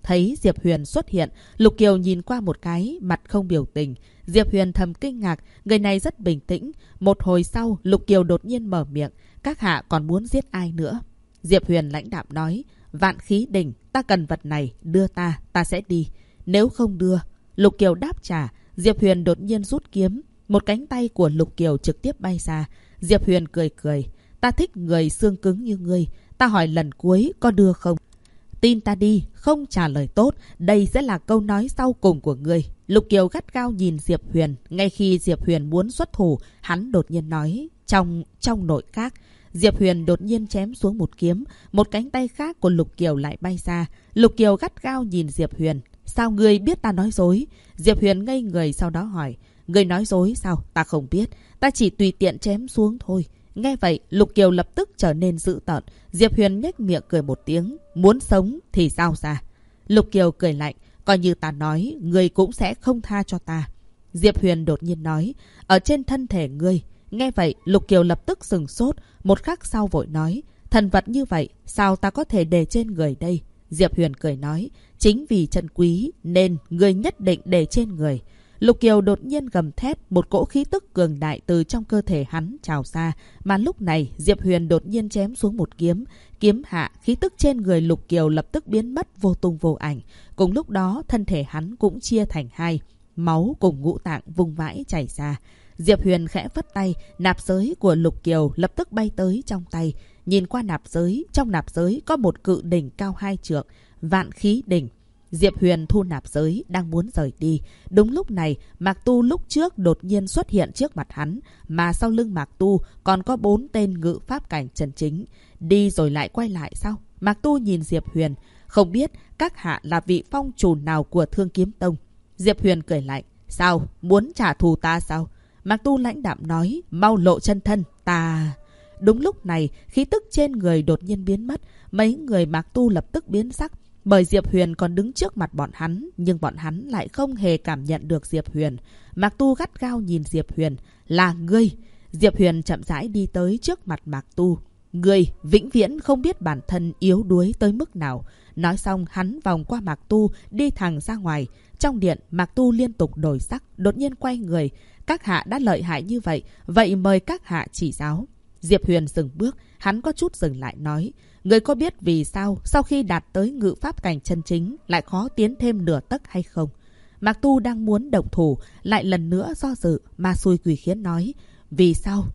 Thấy Diệp Huyền xuất hiện, Lục Kiều nhìn qua một cái, mặt không biểu tình. Diệp Huyền thầm kinh ngạc, người này rất bình tĩnh. Một hồi sau, Lục Kiều đột nhiên mở miệng. Các hạ còn muốn giết ai nữa? Diệp Huyền lãnh đạm nói. Vạn khí đỉnh, ta cần vật này, đưa ta sẽ đi. Nếu không đưa... Lục Kiều đáp trả. Diệp Huyền đột nhiên rút kiếm. Một cánh tay của Lục Kiều trực tiếp bay ra. Diệp Huyền cười cười. Ta thích người xương cứng như ngươi. Ta hỏi lần cuối có đưa không? Tin ta đi, không trả lời tốt, đây sẽ là câu nói sau cùng của ngươi. Lục Kiều gắt gao nhìn Diệp Huyền. Ngay khi Diệp Huyền muốn xuất thủ, hắn đột nhiên nói. Trong nội các, Diệp Huyền đột nhiên chém xuống một kiếm. Một cánh tay khác của Lục Kiều lại bay ra. Lục Kiều gắt gao nhìn Diệp Huyền. Sao ngươi biết ta nói dối? Diệp Huyền ngây người sau đó hỏi. Ngươi nói dối sao? Ta không biết. Ta chỉ tùy tiện chém xuống thôi. Nghe vậy, Lục Kiều lập tức trở nên dữ tợn. Diệp Huyền nhếch miệng cười một tiếng. Muốn sống thì sao ra? Lục Kiều cười lạnh. Coi như ta nói, ngươi cũng sẽ không tha cho ta. Diệp Huyền đột nhiên nói. Ở trên thân thể ngươi. Nghe vậy, Lục Kiều lập tức sừng sốt. Một khắc sau vội nói. Thần vật như vậy, sao ta có thể để trên người đây? Diệp Huyền cười nói. Chính vì chân quý, nên ngươi nhất định để trên người. Lục Kiều đột nhiên gầm thét, một cỗ khí tức cường đại từ trong cơ thể hắn trào ra, mà lúc này Diệp Huyền đột nhiên chém xuống một kiếm. Kiếm hạ, khí tức trên người Lục Kiều lập tức biến mất vô tung vô ảnh. Cùng lúc đó, thân thể hắn cũng chia thành hai, máu cùng ngũ tạng vùng vãi chảy ra. Diệp Huyền khẽ phất tay, nạp giới của Lục Kiều lập tức bay tới trong tay. Nhìn qua nạp giới, trong nạp giới có một cự đỉnh cao 2 trượng, vạn khí đỉnh. Diệp Huyền thu nạp giới, đang muốn rời đi. Đúng lúc này, Mạc Tu lúc trước đột nhiên xuất hiện trước mặt hắn, mà sau lưng Mạc Tu còn có 4 tên ngự pháp cảnh chân chính. Đi rồi lại quay lại sao? Mạc Tu nhìn Diệp Huyền, không biết các hạ là vị phong chủ nào của Thương Kiếm Tông. Diệp Huyền cười lạnh, sao? Muốn trả thù ta sao? Mạc Tu lãnh đạm nói, mau lộ chân thân, ta... Đúng lúc này, khí tức trên người đột nhiên biến mất, mấy người Mạc Tu lập tức biến sắc. Bởi Diệp Huyền còn đứng trước mặt bọn hắn, nhưng bọn hắn lại không hề cảm nhận được Diệp Huyền. Mạc Tu gắt gao nhìn Diệp Huyền. Là ngươi! Diệp Huyền chậm rãi đi tới trước mặt Mạc Tu. Ngươi vĩnh viễn không biết bản thân yếu đuối tới mức nào. Nói xong hắn vòng qua Mạc Tu, đi thẳng ra ngoài. Trong điện, Mạc Tu liên tục đổi sắc, đột nhiên quay người. Các hạ đã lợi hại như vậy, vậy mời các hạ chỉ giáo. Diệp Huyền dừng bước, hắn có chút dừng lại nói. Người có biết vì sao sau khi đạt tới ngự pháp cảnh chân chính lại khó tiến thêm nửa tấc hay không? Mạc Tu đang muốn động thủ, lại lần nữa do dự, ma xui quỷ khiến nói. Vì sao?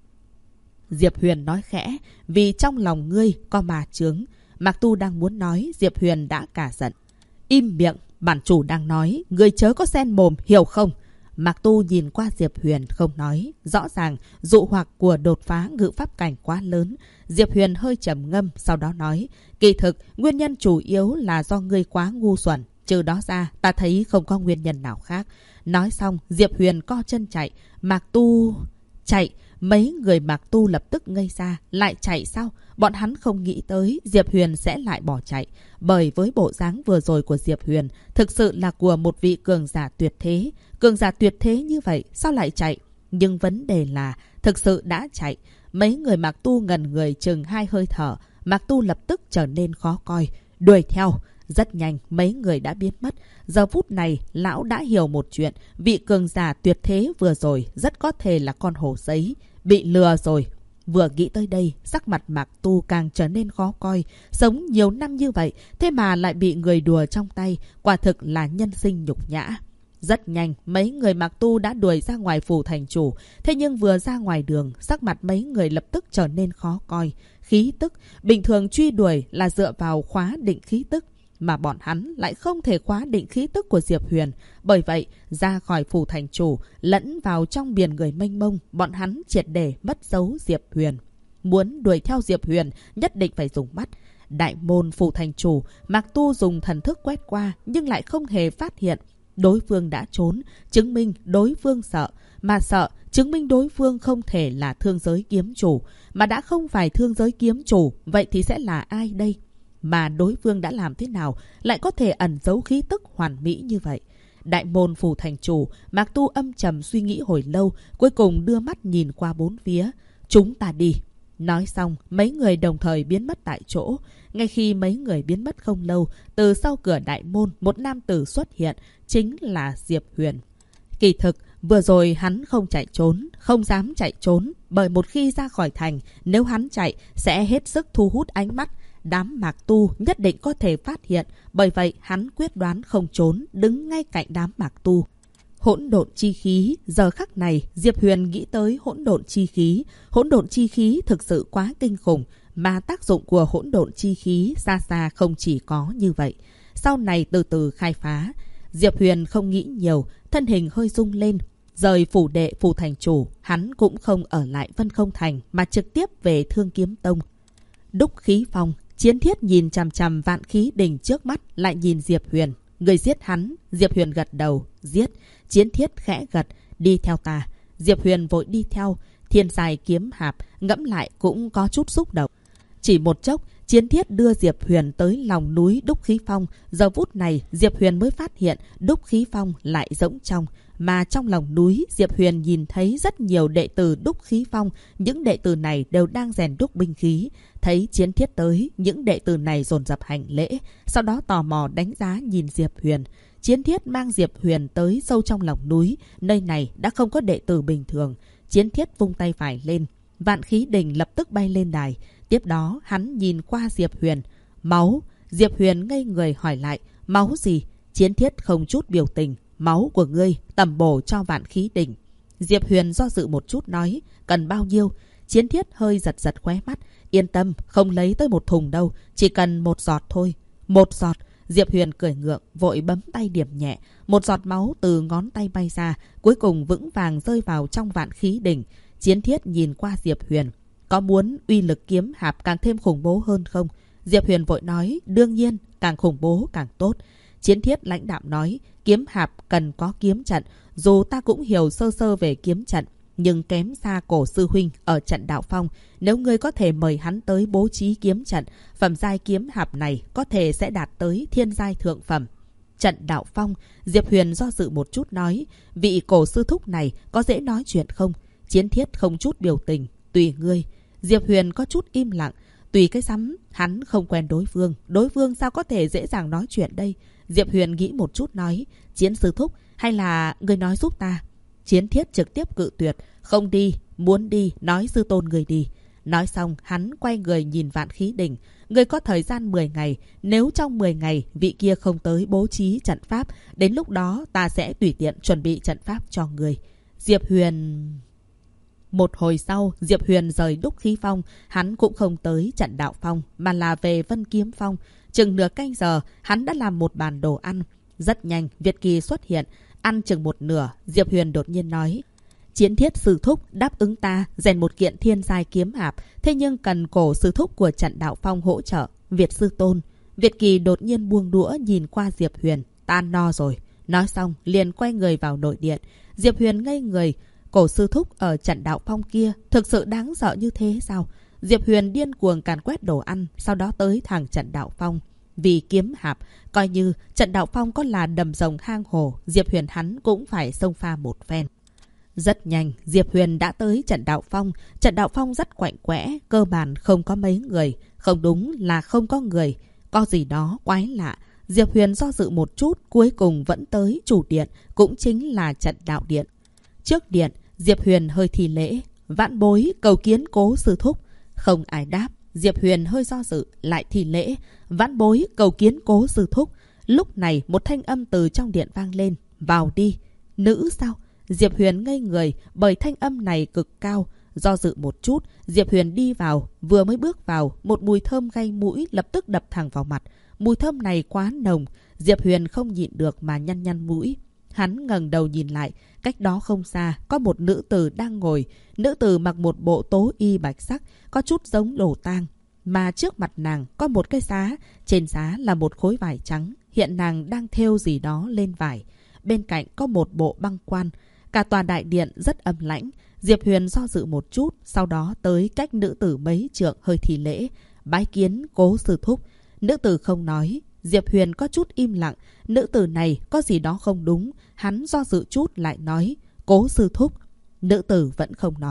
Diệp Huyền nói khẽ, vì trong lòng ngươi có ma chướng. Mạc Tu đang muốn nói, Diệp Huyền đã cả giận. Im miệng, bản chủ đang nói, ngươi chớ có xen mồm, hiểu không? Mạc Tu nhìn qua Diệp Huyền không nói. Rõ ràng, dụ hoặc của đột phá ngự pháp cảnh quá lớn. Diệp Huyền hơi trầm ngâm, sau đó nói. Kỳ thực, nguyên nhân chủ yếu là do ngươi quá ngu xuẩn. Trừ đó ra, ta thấy không có nguyên nhân nào khác. Nói xong, Diệp Huyền co chân chạy. Mạc Tu... chạy. Mấy người Mạc Tu lập tức ngây ra. Lại chạy sao? Bọn hắn không nghĩ tới Diệp Huyền sẽ lại bỏ chạy. Bởi với bộ dáng vừa rồi của Diệp Huyền, thực sự là của một vị cường giả tuyệt thế. Cường giả tuyệt thế như vậy, sao lại chạy? Nhưng vấn đề là, thực sự đã chạy. Mấy người Mạc Tu ngần người chừng 2 hơi thở. Mạc Tu lập tức trở nên khó coi. Đuổi theo. Rất nhanh, mấy người đã biến mất. Giờ phút này, lão đã hiểu một chuyện. Vị cường giả tuyệt thế vừa rồi rất có thể là con hổ giấy. Bị lừa rồi. Vừa nghĩ tới đây, sắc mặt Mạc Tu càng trở nên khó coi. Sống nhiều năm như vậy, thế mà lại bị người đùa trong tay. Quả thực là nhân sinh nhục nhã. Rất nhanh, mấy người Mạc Tu đã đuổi ra ngoài phủ thành chủ. Thế nhưng vừa ra ngoài đường, sắc mặt mấy người lập tức trở nên khó coi. Khí tức, bình thường truy đuổi là dựa vào khóa định khí tức. Mà bọn hắn lại không thể khóa định khí tức của Diệp Huyền. Bởi vậy, ra khỏi phủ thành chủ, lẫn vào trong biển người mênh mông, bọn hắn triệt để mất dấu Diệp Huyền. Muốn đuổi theo Diệp Huyền, nhất định phải dùng mắt. Đại môn phủ thành chủ, Mạc Tu dùng thần thức quét qua, nhưng lại không hề phát hiện. Đối phương đã trốn, chứng minh đối phương sợ. Mà sợ, chứng minh đối phương không thể là thương giới kiếm chủ. Mà đã không phải thương giới kiếm chủ, vậy thì sẽ là ai đây? Mà đối phương đã làm thế nào lại có thể ẩn giấu khí tức hoàn mỹ như vậy? Đại môn phủ thành chủ, Mạc Tu âm trầm suy nghĩ hồi lâu, cuối cùng đưa mắt nhìn qua bốn phía. Chúng ta đi. Nói xong, mấy người đồng thời biến mất tại chỗ. Ngay khi mấy người biến mất không lâu, từ sau cửa đại môn, một nam tử xuất hiện, chính là Diệp Huyền. Kỳ thực, vừa rồi hắn không chạy trốn, không dám chạy trốn, bởi một khi ra khỏi thành, nếu hắn chạy sẽ hết sức thu hút ánh mắt. Đám Mạc Tu nhất định có thể phát hiện, bởi vậy hắn quyết đoán không trốn, đứng ngay cạnh đám Mạc Tu. Hỗn độn chi khí, giờ khắc này Diệp Huyền nghĩ tới hỗn độn chi khí. Hỗn độn chi khí thực sự quá kinh khủng, mà tác dụng của hỗn độn chi khí xa xa không chỉ có như vậy. Sau này từ từ khai phá, Diệp Huyền không nghĩ nhiều, thân hình hơi rung lên. Rời phủ đệ phủ thành chủ, hắn cũng không ở lại Vân Không Thành mà trực tiếp về Thương Kiếm Tông. Đúc khí phong, Chiến Thiết nhìn chằm chằm Vạn Khí Đình trước mắt, lại nhìn Diệp Huyền. Người giết hắn. Diệp Huyền gật đầu. Giết. Chiến Thiết khẽ gật. Đi theo ta. Diệp Huyền vội đi theo. Thiên Giai kiếm hạp ngẫm lại cũng có chút xúc động. Chỉ một chốc, Chiến Thiết đưa Diệp Huyền tới lòng núi Đúc Khí Phong. Giờ phút này Diệp Huyền mới phát hiện Đúc Khí Phong lại rỗng trong. Mà trong lòng núi, Diệp Huyền nhìn thấy rất nhiều đệ tử Đúc Khí Phong. Những đệ tử này đều đang rèn đúc binh khí. Thấy Chiến Thiết tới, những đệ tử này dồn dập hành lễ. Sau đó tò mò đánh giá nhìn Diệp Huyền. Chiến Thiết mang Diệp Huyền tới sâu trong lòng núi. Nơi này đã không có đệ tử bình thường. Chiến Thiết vung tay phải lên. Vạn Khí Đình lập tức bay lên đài. Tiếp đó hắn nhìn qua Diệp Huyền. Máu. Diệp Huyền ngây người hỏi lại. Máu gì? Chiến Thiết không chút biểu tình. Máu của ngươi tầm bổ cho Vạn Khí Đình. Diệp Huyền do dự một chút nói. Cần bao nhiêu? Chiến Thiết hơi giật giật khóe mắt. Yên tâm, không lấy tới một thùng đâu. Chỉ cần một giọt thôi. Một giọt. Diệp Huyền cười ngượng, vội bấm tay điểm nhẹ. Một giọt máu từ ngón tay bay ra, cuối cùng vững vàng rơi vào trong Vạn Khí Đình. Chiến Thiết nhìn qua Diệp Huyền. Có muốn uy lực kiếm hạp càng thêm khủng bố hơn không? Diệp Huyền vội nói. Đương nhiên, càng khủng bố càng tốt. Chiến Thiết lãnh đạm nói. Kiếm hạp cần có kiếm trận. Dù ta cũng hiểu sơ sơ về kiếm trận, nhưng kém xa Cổ sư huynh ở trận Đạo Phong. Nếu ngươi có thể mời hắn tới bố trí kiếm trận, phẩm giai kiếm hạp này có thể sẽ đạt tới thiên giai thượng phẩm. Trận Đạo Phong, Diệp Huyền do dự một chút nói. Vị Cổ sư thúc này có dễ nói chuyện không? Chiến Thiết không chút biểu tình. Tùy ngươi. Diệp Huyền có chút im lặng. Tùy cái rắm, hắn không quen đối phương. Đối phương sao có thể dễ dàng nói chuyện đây? Diệp Huyền nghĩ một chút nói. Chiến sư thúc, hay là ngươi nói giúp ta? Chiến Thiết trực tiếp cự tuyệt. Không đi, muốn đi, nói sư tôn người đi. Nói xong, hắn quay người nhìn Vạn Khí Đình. Ngươi có thời gian 10 ngày. Nếu trong 10 ngày vị kia không tới bố trí trận pháp, đến lúc đó ta sẽ tùy tiện chuẩn bị trận pháp cho ngươi. Diệp Huyền... Một hồi sau, Diệp Huyền rời Đúc Khí Phong. Hắn cũng không tới trận Đạo Phong, mà là về Vân Kiếm Phong. Chừng nửa canh giờ, hắn đã làm một bàn đồ ăn. Rất nhanh, Việt Kỳ xuất hiện. Ăn chừng một nửa, Diệp Huyền đột nhiên nói. Chiến Thiết sư thúc đáp ứng ta rèn một kiện thiên giai kiếm hạp, thế nhưng cần Cổ sư thúc của trận Đạo Phong hỗ trợ. Việt sư tôn. Việt Kỳ đột nhiên buông đũa nhìn qua Diệp Huyền. Ta no rồi. Nói xong, liền quay người vào nội điện. Diệp Huyền ngây người. Cổ sư thúc ở trận Đạo Phong kia thực sự đáng sợ như thế sao? Diệp Huyền điên cuồng càn quét đồ ăn, sau đó tới thẳng trận Đạo Phong. Vì kiếm hạp, coi như trận Đạo Phong có là đầm rồng hang hồ, Diệp Huyền hắn cũng phải xông pha một phen. Rất nhanh, Diệp Huyền đã tới trận Đạo Phong. Trận Đạo Phong rất quạnh quẽ, cơ bản không có mấy người. Không đúng là không có người. Có gì đó quái lạ. Diệp Huyền do dự một chút, cuối cùng vẫn tới chủ điện, cũng chính là trận Đạo Điện. Trước điện, Diệp Huyền hơi thi lễ. Vãn bối cầu kiến Cố sư thúc. Không ai đáp. Diệp Huyền hơi do dự, lại thi lễ. Vãn bối cầu kiến Cố sư thúc. Lúc này một thanh âm từ trong điện vang lên. Vào đi. Nữ sao? Diệp Huyền ngây người bởi thanh âm này cực cao. Do dự một chút, Diệp Huyền đi vào. Vừa mới bước vào, một mùi thơm gây mũi lập tức đập thẳng vào mặt. Mùi thơm này quá nồng. Diệp Huyền không nhịn được mà nhăn nhăn mũi. Hắn ngẩng đầu nhìn lại, cách đó không xa có một nữ tử đang ngồi. Nữ tử mặc một bộ tố y bạch sắc, có chút giống đồ tang. Mà trước mặt nàng có một cái giá, trên giá là một khối vải trắng. Hiện nàng đang thêu gì đó lên vải. Bên cạnh có một bộ băng quan. Cả tòa đại điện rất âm lãnh. Diệp Huyền do dự một chút, sau đó tới cách nữ tử mấy trượng hơi thi lễ. Bái kiến Cố sư thúc. Nữ tử không nói. Diệp Huyền có chút im lặng. Nữ tử này có gì đó không đúng. Hắn do dự chút lại nói. Cố sư thúc. Nữ tử vẫn không nói.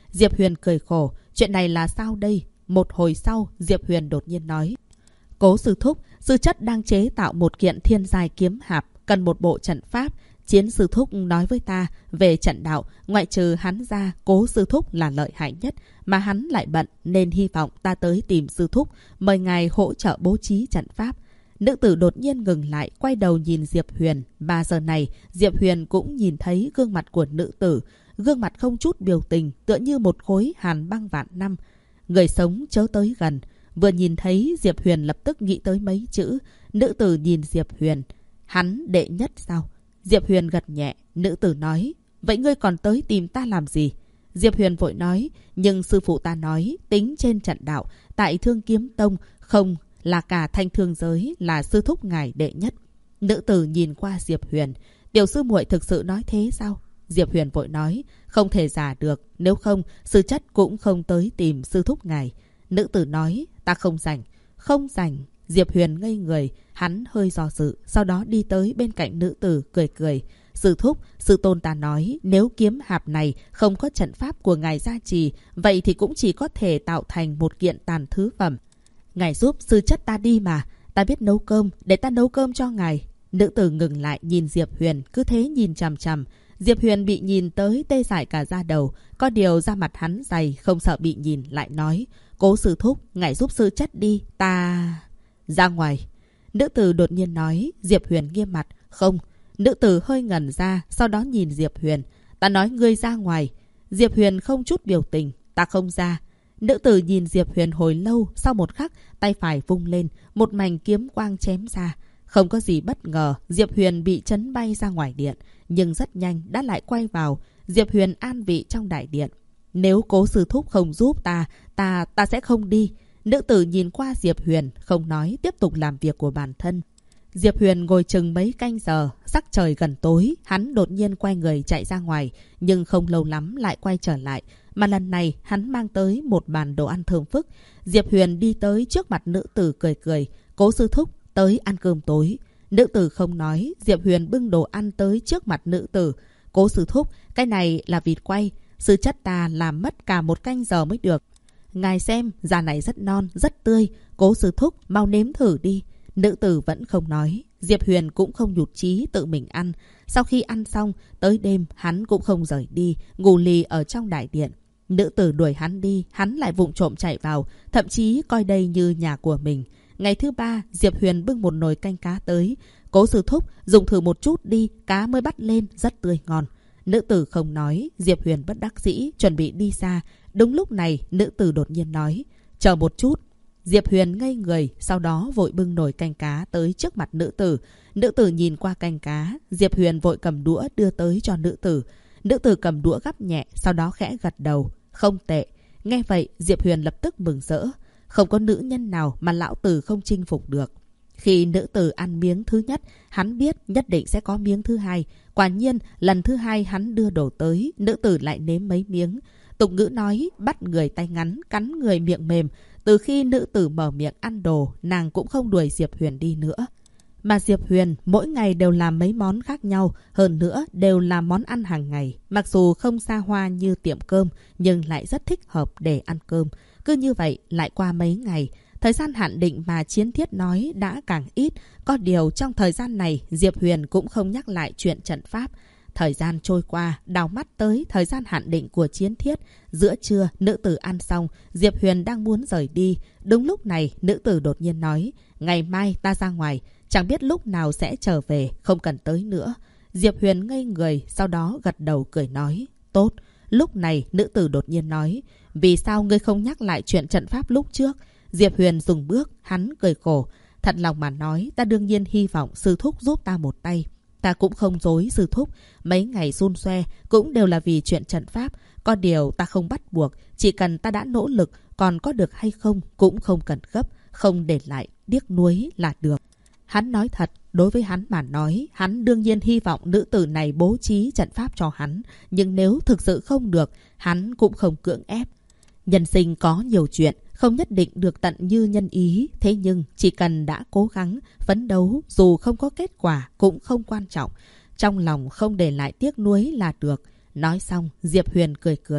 Diệp Huyền cười khổ. Chuyện này là sao đây? Một hồi sau, Diệp Huyền đột nhiên nói. Cố sư thúc, sư chất đang chế tạo một kiện thiên giai kiếm hạp, cần một bộ trận pháp. Chiến sư thúc nói với ta về trận đạo, ngoại trừ hắn ra, Cố sư thúc là lợi hại nhất, mà hắn lại bận nên hy vọng ta tới tìm sư thúc, mời ngài hỗ trợ bố trí trận pháp. Nữ tử đột nhiên ngừng lại, quay đầu nhìn Diệp Huyền. Và giờ này, Diệp Huyền cũng nhìn thấy gương mặt của nữ tử, gương mặt không chút biểu tình, tựa như một khối hàn băng vạn năm. Người sống chớ tới gần. Vừa nhìn thấy Diệp Huyền lập tức nghĩ tới mấy chữ. Nữ tử nhìn Diệp Huyền. Hắn đệ nhất sao? Diệp Huyền gật nhẹ. Nữ tử nói. Vậy ngươi còn tới tìm ta làm gì? Diệp Huyền vội nói. Nhưng sư phụ ta nói. Tính trên trận đạo. Tại Thương Kiếm Tông. Không là cả thanh thương giới. Là sư thúc ngài đệ nhất. Nữ tử nhìn qua Diệp Huyền. Tiểu sư muội thực sự nói thế sao? Diệp Huyền vội nói. Không thể giả được. Nếu không sư chất cũng không tới tìm sư thúc ngài. Nữ tử nói. Ta không rảnh. Không rảnh. Diệp Huyền ngây người. Hắn hơi do dự. Sau đó đi tới bên cạnh nữ tử cười cười. Sư thúc, sư tôn ta nói. Nếu kiếm hạp này không có trận pháp của ngài gia trì, vậy thì cũng chỉ có thể tạo thành một kiện tàn thứ phẩm. Ngài giúp sư chất ta đi mà. Ta biết nấu cơm. Để ta nấu cơm cho ngài. Nữ tử ngừng lại nhìn Diệp Huyền. Cứ thế nhìn chằm chằm. Diệp Huyền bị nhìn tới tê dại cả da đầu. Có điều da mặt hắn dày, không sợ bị nhìn, lại nói. Cố sư thúc, ngài giúp sư chất đi. Ta... Ra ngoài. Nữ tử đột nhiên nói. Diệp Huyền nghiêm mặt. Không. Nữ tử hơi ngẩn ra, sau đó nhìn Diệp Huyền. Ta nói ngươi ra ngoài. Diệp Huyền không chút biểu tình. Ta không ra. Nữ tử nhìn Diệp Huyền hồi lâu. Sau một khắc, tay phải vung lên. Một mảnh kiếm quang chém ra. Không có gì bất ngờ, Diệp Huyền bị chấn bay ra ngoài điện. Nhưng rất nhanh đã lại quay vào. Diệp Huyền an vị trong đại điện. Nếu cố sư thúc không giúp ta sẽ không đi. Nữ tử nhìn qua Diệp Huyền, không nói, tiếp tục làm việc của bản thân. Diệp Huyền ngồi chừng mấy canh giờ, sắc trời gần tối, hắn đột nhiên quay người chạy ra ngoài, nhưng không lâu lắm lại quay trở lại. Mà lần này hắn mang tới một bàn đồ ăn thơm phức. Diệp Huyền đi tới trước mặt nữ tử cười cười. Cố sư thúc, tới ăn cơm tối. Nữ tử không nói. Diệp Huyền bưng đồ ăn tới trước mặt nữ tử. Cố sư thúc, cái này là vịt quay. Sư chất ta làm mất cả một canh giờ mới được. Ngài xem, da này rất non, rất tươi. Cố sư thúc, mau nếm thử đi. Nữ tử vẫn không nói. Diệp Huyền cũng không nhụt chí tự mình ăn. Sau khi ăn xong, tới đêm hắn cũng không rời đi, ngủ lì ở trong đại điện. Nữ tử đuổi hắn đi, hắn lại vụng trộm chạy vào, thậm chí coi đây như nhà của mình. Ngày thứ ba, Diệp Huyền bưng một nồi canh cá tới. Cố sư thúc, dùng thử một chút đi, cá mới bắt lên, rất tươi ngon. Nữ tử không nói. Diệp Huyền bất đắc dĩ, chuẩn bị đi xa. Đúng lúc này, nữ tử đột nhiên nói. Chờ một chút. Diệp Huyền ngây người, sau đó vội bưng nồi canh cá tới trước mặt nữ tử. Nữ tử nhìn qua canh cá. Diệp Huyền vội cầm đũa đưa tới cho nữ tử. Nữ tử cầm đũa gắp nhẹ, sau đó khẽ gật đầu. Không tệ. Nghe vậy, Diệp Huyền lập tức mừng rỡ. Không có nữ nhân nào mà lão tử không chinh phục được. Khi nữ tử ăn miếng thứ nhất, hắn biết nhất định sẽ có miếng thứ hai. Quả nhiên, lần thứ hai hắn đưa đồ tới, nữ tử lại nếm mấy miếng. Tục ngữ nói, bắt người tay ngắn, cắn người miệng mềm. Từ khi nữ tử mở miệng ăn đồ, nàng cũng không đuổi Diệp Huyền đi nữa. Mà Diệp Huyền mỗi ngày đều làm mấy món khác nhau, hơn nữa đều là món ăn hàng ngày. Mặc dù không xa hoa như tiệm cơm, nhưng lại rất thích hợp để ăn cơm. Cứ như vậy, lại qua mấy ngày. Thời gian hạn định mà Chiến Thiết nói đã càng ít. Có điều trong thời gian này, Diệp Huyền cũng không nhắc lại chuyện trận pháp. Thời gian trôi qua, đảo mắt tới thời gian hạn định của Chiến Thiết. Giữa trưa, nữ tử ăn xong, Diệp Huyền đang muốn rời đi. Đúng lúc này, nữ tử đột nhiên nói, ngày mai ta ra ngoài, chẳng biết lúc nào sẽ trở về, không cần tới nữa. Diệp Huyền ngây người, sau đó gật đầu cười nói, tốt. Lúc này, nữ tử đột nhiên nói, vì sao ngươi không nhắc lại chuyện trận pháp lúc trước? Diệp Huyền dừng bước, hắn cười khổ. Thật lòng mà nói, ta đương nhiên hy vọng sư thúc giúp ta một tay. Ta cũng không dối sư thúc, mấy ngày xun xoe cũng đều là vì chuyện trận pháp. Có điều ta không bắt buộc, chỉ cần ta đã nỗ lực, còn có được hay không cũng không cần gấp, không để lại điếc nuối là được. Hắn nói thật, đối với hắn mà nói, hắn đương nhiên hy vọng nữ tử này bố trí trận pháp cho hắn. Nhưng nếu thực sự không được, hắn cũng không cưỡng ép. Nhân sinh có nhiều chuyện, không nhất định được tận như nhân ý. Thế nhưng chỉ cần đã cố gắng, phấn đấu, dù không có kết quả cũng không quan trọng. Trong lòng không để lại tiếc nuối là được. Nói xong, Diệp Huyền cười cười.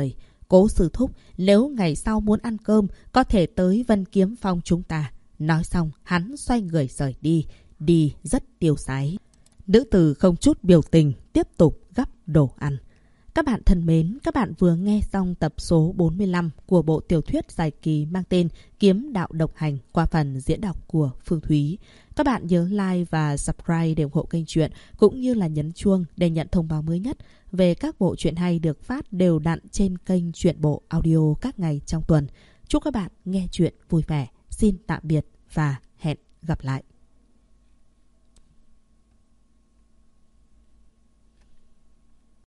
Cố sư thúc, nếu ngày sau muốn ăn cơm, có thể tới Vân Kiếm Phong chúng ta. Nói xong, hắn xoay người rời đi. Đi rất tiêu sái. Nữ tử không chút biểu tình, tiếp tục gắp đồ ăn. Các bạn thân mến, các bạn vừa nghe xong tập số 45 của bộ tiểu thuyết dài kỳ mang tên Kiếm Đạo Độc Hành qua phần diễn đọc của Phương Thúy. Các bạn nhớ like và subscribe để ủng hộ kênh truyện, cũng như là nhấn chuông để nhận thông báo mới nhất về các bộ truyện hay được phát đều đặn trên kênh Truyện Bộ Audio các ngày trong tuần. Chúc các bạn nghe truyện vui vẻ. Xin tạm biệt và hẹn gặp lại.